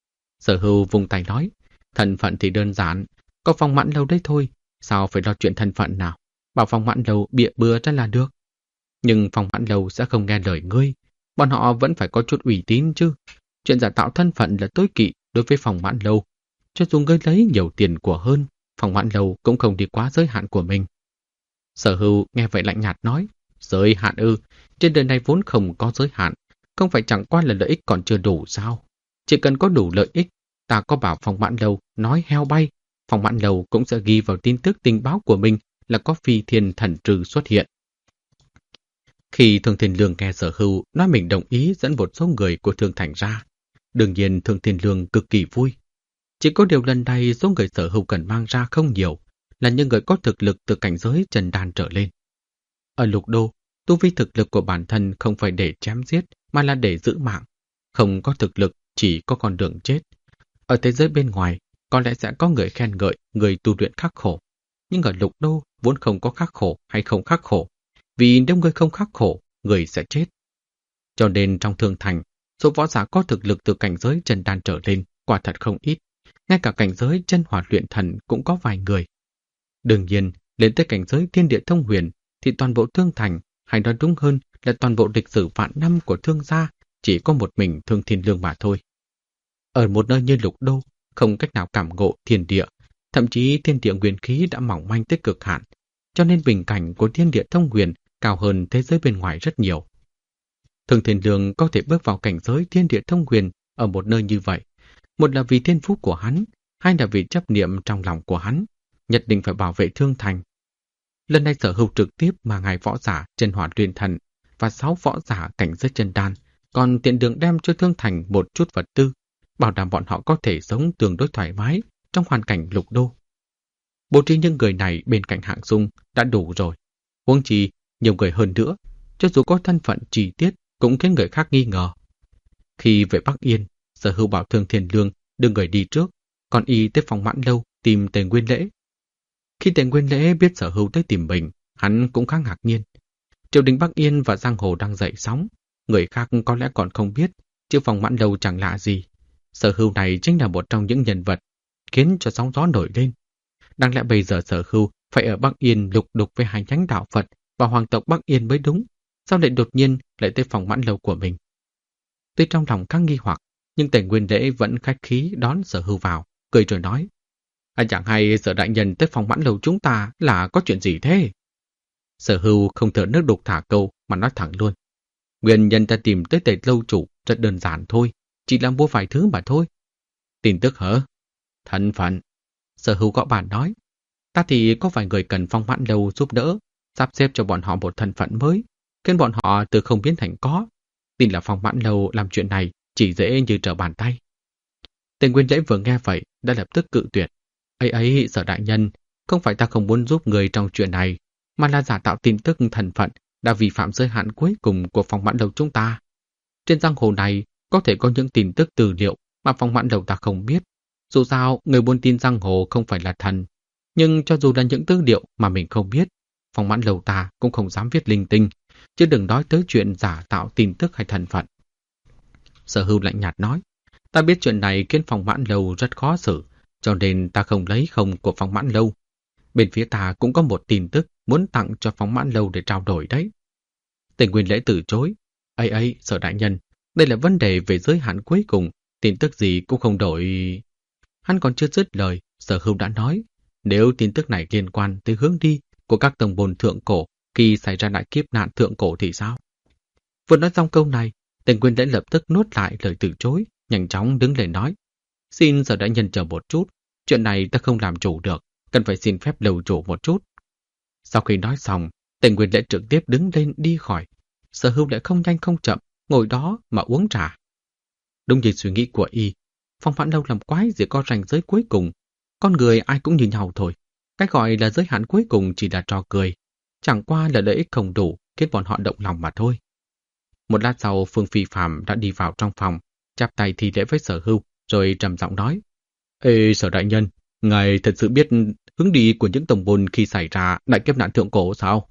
Sở Hưu vùng tay nói, thân phận thì đơn giản, có Phong Mãn Lâu đấy thôi, sao phải lo chuyện thân phận nào, bảo Phong Mãn Lâu bịa bừa ra là được. Nhưng Phong Mãn Lâu sẽ không nghe lời ngươi, bọn họ vẫn phải có chút uy tín chứ. Chuyện giả tạo thân phận là tối kỵ đối với Phong Mãn Lâu. Cho dù ngươi lấy nhiều tiền của hơn, Phong Mãn Lâu cũng không đi quá giới hạn của mình. Sở Hưu nghe vậy lạnh nhạt nói, giới hạn ư, trên đời này vốn không có giới hạn, không phải chẳng qua là lợi ích còn chưa đủ sao? Chỉ cần có đủ lợi ích, ta có bảo Phong Mãn Lâu nói heo bay, Phong Mãn Lâu cũng sẽ ghi vào tin tức tình báo của mình là có phi thiên thần trừ xuất hiện. Khi Thương Thiên Lương nghe Sở Hưu nói mình đồng ý dẫn một số người của Thương Thành ra, đương nhiên Thương Thiên Lương cực kỳ vui. Chỉ có điều lần này số người Sở Hưu cần mang ra không nhiều, là những người có thực lực từ cảnh giới chân đan trở lên. Ở lục đô, tu vi thực lực của bản thân không phải để chém giết mà là để giữ mạng. Không có thực lực chỉ có con đường chết. Ở thế giới bên ngoài, có lẽ sẽ có người khen ngợi người tu luyện khắc khổ. Nhưng ở lục đô vốn không có khắc khổ hay không khắc khổ. Vì nếu người không khắc khổ, người sẽ chết. Cho nên trong Thương Thành, số võ giả có thực lực từ cảnh giới chân đan trở lên quả thật không ít. Ngay cả cảnh giới chân hỏa luyện thần cũng có vài người. Đương nhiên, lên tới cảnh giới thiên địa thông huyền thì toàn bộ Thương Thành, hay nói đúng hơn là toàn bộ lịch sử vạn năm của Thương gia chỉ có một mình Thương Thiên Lương mà thôi. Ở một nơi như lục đô, không cách nào cảm ngộ thiên địa, thậm chí thiên địa nguyên khí đã mỏng manh tới cực hạn, cho nên bình cảnh của thiên địa thông huyền cao hơn thế giới bên ngoài rất nhiều. Thương Thiên Lương có thể bước vào cảnh giới thiên địa thông huyền ở một nơi như vậy, một là vì thiên phú của hắn, hai là vì chấp niệm trong lòng của hắn, nhất định phải bảo vệ Thương Thành. Lần này Sở Hưu trực tiếp mà ngài võ giả chân hỏa luyện thần và 6 võ giả cảnh giới chân đan, còn tiện đường đem cho Thương Thành một chút vật tư, bảo đảm bọn họ có thể sống tương đối thoải mái trong hoàn cảnh lục đô. Bố trí những người này bên cạnh Hạng Dung đã đủ rồi. Huống chi nhiều người hơn nữa, cho dù có thân phận chi tiết cũng khiến người khác nghi ngờ. Khi về Bắc Yên, Sở Hưu bảo Thương Thiên Lương đưa người đi trước, còn y tới Phong Mãn Lâu tìm Tề Nguyên Lễ. Khi Tề Nguyên Lễ biết Sở Hưu tới tìm mình, hắn cũng khá ngạc nhiên. Triều đình Bắc Yên và giang hồ đang dậy sóng, người khác có lẽ còn không biết, chứ Phong Mãn Lâu chẳng lạ gì. Sở Hưu này chính là một trong những nhân vật khiến cho sóng gió nổi lên. Đáng lẽ bây giờ Sở Hưu phải ở Bắc Yên lục đục với hai nhánh đạo Phật và hoàng tộc Bắc Yên mới đúng, sao lại đột nhiên lại tới Phong Mãn Lâu của mình? Tuy trong lòng khá nghi hoặc, nhưng Tề Nguyên Lễ vẫn khách khí đón Sở Hưu vào, cười rồi nói: Chẳng hay Sở đại nhân tới Phong Mãn Lâu chúng ta là có chuyện gì thế? Sở Hưu không thở nước đục thả câu mà nói thẳng luôn. Nguyên nhân ta tìm tới Tề lâu chủ rất đơn giản thôi, chỉ là mua vài thứ mà thôi. Tin tức hả? Thân phận. Sở Hưu gõ bàn nói. Ta thì có vài người cần Phong Mãn Lâu giúp đỡ, sắp xếp cho bọn họ một thân phận mới, khiến bọn họ từ không biến thành có. Tin là Phong Mãn Lâu làm chuyện này chỉ dễ như trở bàn tay. Tề Nguyên Lễ vừa nghe vậy đã lập tức cự tuyệt. Ấy, Sở đại nhân, không phải ta không muốn giúp người trong chuyện này, mà là giả tạo tin tức thân phận đã vi phạm giới hạn cuối cùng của Phong Mãn Lâu chúng ta. Trên giang hồ này có thể có những tin tức tư liệu mà Phong Mãn Lâu ta không biết. Dù sao, người buôn tin giang hồ không phải là thần, nhưng cho dù là những tư liệu mà mình không biết, Phong Mãn Lâu ta cũng không dám viết linh tinh, chứ đừng nói tới chuyện giả tạo tin tức hay thân phận. Sở Hưu lạnh nhạt nói, ta biết chuyện này khiến Phong Mãn Lâu rất khó xử, cho nên ta không lấy không của Phong Mãn Lâu. Bên phía ta cũng có một tin tức muốn tặng cho Phong Mãn Lâu để trao đổi đấy. Tề Nguyên Lễ từ chối. Ấy, Sở đại nhân, đây là vấn đề về giới hạn cuối cùng, tin tức gì cũng không đổi. Hắn còn chưa dứt lời, Sở Hưu đã nói, nếu tin tức này liên quan tới hướng đi của các tông môn thượng cổ khi xảy ra đại kiếp nạn thượng cổ thì sao? Vừa nói xong câu này, Tề Nguyên Lễ lập tức nuốt lại lời từ chối, nhanh chóng đứng lên nói, xin Sở đại nhân chờ một chút, chuyện này ta không làm chủ được, cần phải xin phép lầu chủ một chút. Sau khi nói xong, Tề Nguyên Lễ trực tiếp đứng lên đi khỏi. Sở Hưu lại không nhanh không chậm, ngồi đó mà uống trà. Đúng như suy nghĩ của y, Phong Mãn Lâu làm quái gì có ranh giới cuối cùng. Con người ai cũng như nhau thôi. Cái gọi là giới hạn cuối cùng chỉ là trò cười. Chẳng qua là lợi ích không đủ, khiến bọn họ động lòng mà thôi. Một lát sau, Phương Phi Phạm đã đi vào trong phòng, chắp tay thi lễ với Sở Hưu, rồi trầm giọng nói. Ê, Sở đại nhân, ngài thật sự biết hướng đi của những tông môn khi xảy ra đại kiếp nạn thượng cổ sao?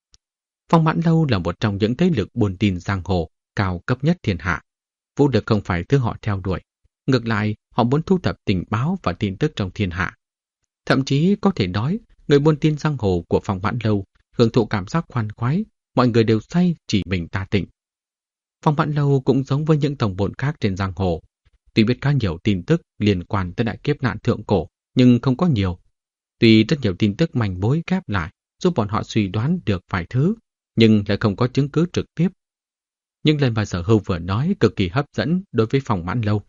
Phong Mãn Lâu là một trong những thế lực buôn tin giang hồ cao cấp nhất thiên hạ. Vũ lực không phải thứ họ theo đuổi. Ngược lại, họ muốn thu thập tình báo và tin tức trong thiên hạ. Thậm chí có thể nói, người buôn tin giang hồ của Phong Mãn Lâu hưởng thụ cảm giác khoan khoái, mọi người đều say chỉ mình ta tịnh. Phong Mãn Lâu cũng giống với những tổng môn khác trên giang hồ. Tuy biết khá nhiều tin tức liên quan tới đại kiếp nạn thượng cổ, nhưng không có nhiều. Tuy rất nhiều tin tức manh mối ghép lại giúp bọn họ suy đoán được vài thứ, nhưng lại không có chứng cứ trực tiếp. Nhưng lời mà Sở Hưu vừa nói cực kỳ hấp dẫn đối với Phong Mãn Lâu.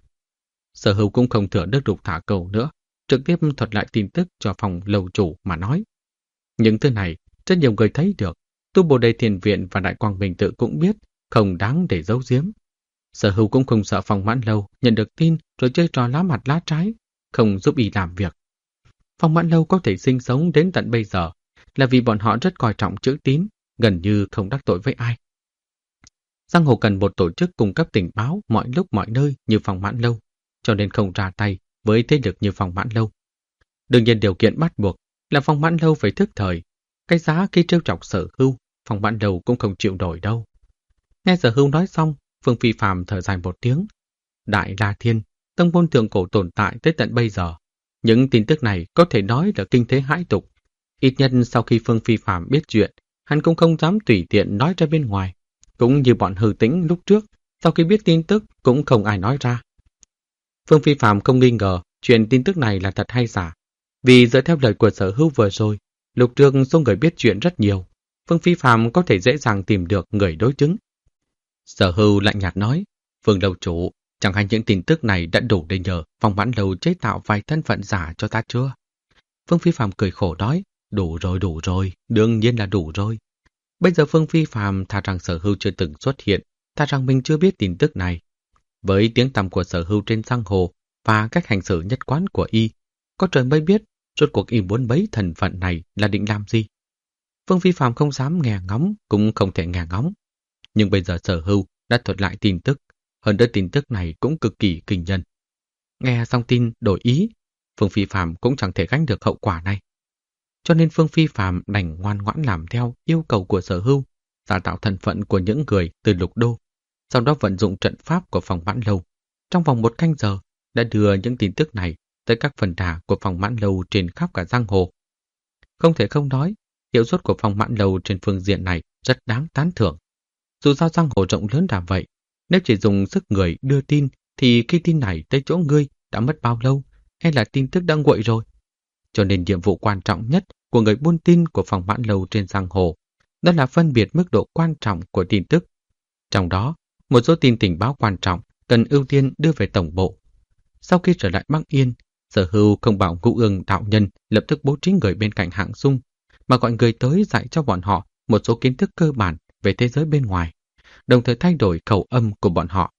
Sở Hưu cũng không thừa nước đục thả câu nữa, trực tiếp thuật lại tin tức cho Phong lâu chủ mà nói. Những thứ này, rất nhiều người thấy được, Tu Bồ Đề Thiền Viện và Đại Quang Minh Tự cũng biết, không đáng để giấu giếm. Sở Hưu cũng không sợ Phong Mãn Lâu nhận được tin rồi chơi trò lá mặt lá trái, không giúp y làm việc. Phong Mãn Lâu có thể sinh sống đến tận bây giờ là vì bọn họ rất coi trọng chữ tín, gần như không đắc tội với ai. Giang hồ cần một tổ chức cung cấp tình báo mọi lúc mọi nơi như Phong Mãn Lâu, cho nên không ra tay với thế lực như Phong Mãn Lâu. Đương nhiên điều kiện bắt buộc là Phong Mãn Lâu phải thức thời. Cái giá khi trêu chọc Sở Hưu, Phong Mãn Lâu cũng không chịu đổi đâu. Nghe Sở Hưu nói xong, Phương Phi Phàm thở dài một tiếng. Đại La Thiên, tông môn thượng cổ tồn tại tới tận bây giờ. Những tin tức này có thể nói là kinh thế hãi tục. Ít nhất sau khi Phương Phi Phàm biết chuyện, hắn cũng không dám tùy tiện nói ra bên ngoài. Cũng như bọn Hư Tĩnh lúc trước, sau khi biết tin tức cũng không ai nói ra. Phương Phi Phàm không nghi ngờ chuyện tin tức này là thật hay giả. Vì dựa theo lời của Sở Hưu vừa rồi, lúc trước số người biết chuyện rất nhiều. Phương Phi Phàm có thể dễ dàng tìm được người đối chứng. Sở Hưu lạnh nhạt nói, Phương lâu chủ, chẳng hay những tin tức này đã đủ để nhờ Phong Mãn Lâu chế tạo vài thân phận giả cho ta chưa? Phương Phi Phàm cười khổ nói, đủ rồi, đương nhiên là đủ rồi. Bây giờ Phương Phi Phàm thà rằng Sở Hưu chưa từng xuất hiện, thà rằng mình chưa biết tin tức này. Với tiếng tăm của Sở Hưu trên giang hồ và cách hành xử nhất quán của y, có trời mới biết rốt cuộc y muốn bấy thân phận này là định làm gì. Phương Phi Phàm không dám nghe ngóng, cũng không thể nghe ngóng. Nhưng bây giờ Sở Hưu đã thuật lại tin tức, hơn nữa tin tức này cũng cực kỳ kinh nhân. Nghe xong tin đổi ý, Phương Phi Phàm cũng chẳng thể gánh được hậu quả này. Cho nên Phương Phi Phàm đành ngoan ngoãn làm theo yêu cầu của Sở Hưu, giả tạo thân phận của những người từ Lục Đô, sau đó vận dụng trận pháp của Phong Mãn Lâu. Trong vòng 1 canh giờ đã đưa những tin tức này tới các phần đà của Phong Mãn Lâu trên khắp cả giang hồ. Không thể không nói, hiệu suất của Phong Mãn Lâu trên phương diện này rất đáng tán thưởng. Dù sao giang hồ rộng lớn đã vậy, nếu chỉ dùng sức người đưa tin thì khi tin này tới chỗ ngươi đã mất bao lâu, hay là tin tức đã nguội rồi. Cho nên nhiệm vụ quan trọng nhất của người buôn tin của Phong Mãn Lâu trên giang hồ đó là phân biệt mức độ quan trọng của tin tức. Trong đó, một số tin tình báo quan trọng cần ưu tiên đưa về tổng bộ. Sau khi trở lại Bắc Yên, Sở Hưu không bảo Ngũ Ương đạo nhân lập tức bố trí người bên cạnh Hạng Sung, mà gọi người tới dạy cho bọn họ một số kiến thức cơ bản về thế giới bên ngoài, đồng thời thay đổi khẩu âm của bọn họ.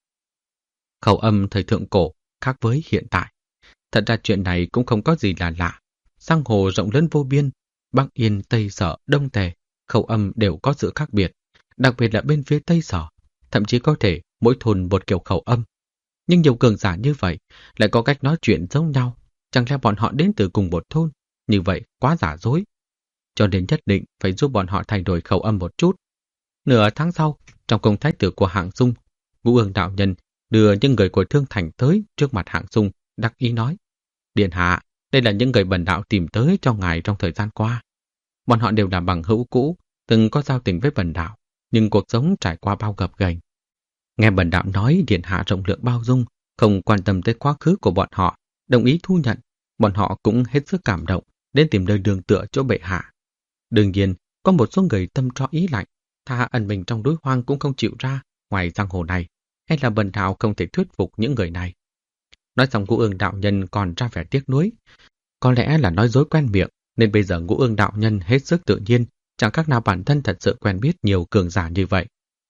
Khẩu âm thời thượng cổ khác với hiện tại. Thật ra chuyện này cũng không có gì là lạ. Giang hồ rộng lớn vô biên, Bắc Yên, Tây Sở, Đông Tề, khẩu âm đều có sự khác biệt, đặc biệt là bên phía Tây Sở, thậm chí có thể mỗi thôn một kiểu khẩu âm. Nhưng nhiều cường giả như vậy lại có cách nói chuyện giống nhau, chẳng lẽ bọn họ đến từ cùng một thôn, như vậy quá giả dối. Cho nên nhất định phải giúp bọn họ thay đổi khẩu âm một chút. Nửa tháng sau, trong cung thái tử của Hạng Sung, Ngũ Ương đạo nhân đưa những người của Thương Thành tới trước mặt Hạng Sung, đắc ý nói: Điện hạ, đây là những người bần đạo tìm tới cho ngài trong thời gian qua. Bọn họ đều là bằng hữu cũ, từng có giao tình với bần đạo, nhưng cuộc sống trải qua bao gập ghềnh. Nghe bần đạo nói điện hạ rộng lượng bao dung, không quan tâm tới quá khứ của bọn họ, đồng ý thu nhận, bọn họ cũng hết sức cảm động, đến tìm nơi đường tựa chỗ bệ hạ. Đương nhiên, có một số người tâm tro ý lạnh, thà ẩn mình trong núi hoang cũng không chịu ra ngoài giang hồ này, hay là bần đạo không thể thuyết phục những người này. Nói xong Ngũ Ương đạo nhân còn ra vẻ tiếc nuối. Có lẽ là nói dối quen miệng, nên bây giờ Ngũ Ương đạo nhân hết sức tự nhiên, chẳng khác nào bản thân thật sự quen biết nhiều cường giả như vậy.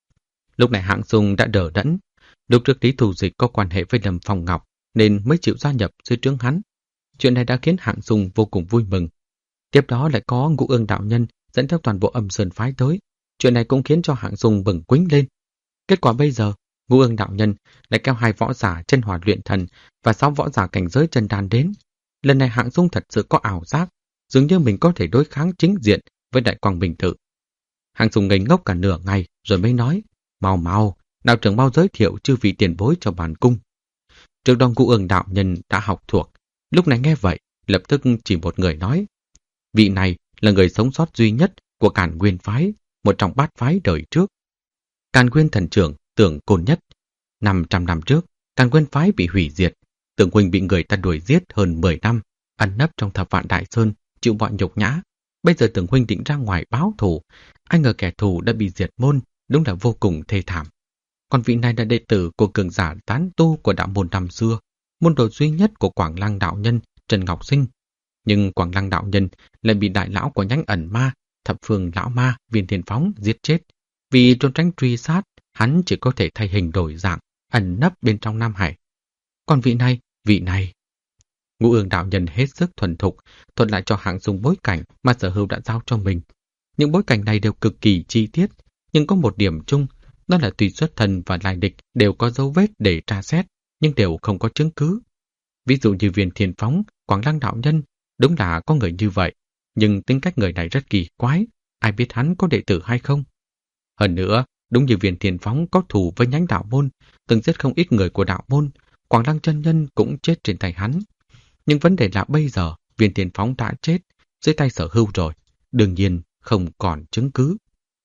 Lúc này Hạng Sung đã đờ đẫn. Lúc trước Lý Thù Dịch có quan hệ với Lâm Phong Ngọc nên mới chịu gia nhập dưới trướng hắn. Chuyện này đã khiến Hạng Sung vô cùng vui mừng. Tiếp đó lại có Ngũ Ương đạo nhân dẫn theo toàn bộ Âm Sơn phái tới. Chuyện này cũng khiến cho Hạng Sung bừng quĩnh lên. Kết quả bây giờ, Ngũ Ương đạo nhân lại kéo 2 võ giả chân hỏa luyện thần và 6 võ giả cảnh giới chân đan đến. Lần này Hạng Sung thật sự có ảo giác, dường như mình có thể đối kháng chính diện với Đại Quang Minh Tự. Hạng Sung ngây ngốc cả nửa ngày rồi mới nói: Mau mau, đạo trưởng mau giới thiệu chư vị tiền bối cho bản cung. Trước đó Ngũ Ương đạo nhân đã học thuộc, lúc này nghe vậy, lập tức chỉ một người nói: Vị này là người sống sót duy nhất của Càn Nguyên phái, một trong 8 phái đời trước. Càn Nguyên thần trưởng Tưởng Côn Nhất. 500 năm trước, Càn Nguyên phái bị hủy diệt, Tưởng huynh bị người ta đuổi giết hơn 10 năm, ẩn nấp trong Thập Vạn Đại Sơn, chịu mọi nhục nhã. Bây giờ Tưởng huynh định ra ngoài báo thù, ai ngờ kẻ thù đã bị diệt môn, đúng là vô cùng thê thảm. Còn vị này là đệ tử của cường giả tán tu của đạo môn năm xưa, môn đồ duy nhất của Quảng Lăng đạo nhân Trần Ngọc Sinh. Nhưng Quảng Lăng đạo nhân lại bị đại lão của nhánh ẩn ma, Thập Phương lão ma Viên Thiên Phóng giết chết. Vì trốn tránh truy sát, hắn chỉ có thể thay hình đổi dạng, ẩn nấp bên trong Nam Hải. Còn vị này... Ngũ Ương đạo nhân hết sức thuần thục, thuật lại cho Hạng Sung bối cảnh mà Sở Hưu đã giao cho mình. Những bối cảnh này đều cực kỳ chi tiết, nhưng có một điểm chung, đó là tùy xuất thân và lai lịch đều có dấu vết để tra xét, nhưng đều không có chứng cứ. Ví dụ như Viên Thiên Phóng, Quảng Lăng đạo nhân, đúng là có người như vậy, nhưng tính cách người này rất kỳ quái, ai biết hắn có đệ tử hay không. Hơn nữa, đúng như Viên Thiên Phóng có thù với nhánh đạo môn, từng giết không ít người của đạo môn, Quảng Lăng chân nhân cũng chết trên tay hắn. Nhưng vấn đề là bây giờ, Viên Thiên Phóng đã chết dưới tay Sở Hưu rồi, đương nhiên không còn chứng cứ.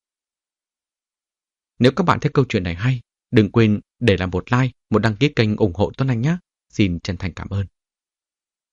Nếu các bạn thấy câu chuyện này hay, đừng quên để lại một like, một đăng ký kênh ủng hộ Tuấn Anh nhé. Xin chân thành cảm ơn.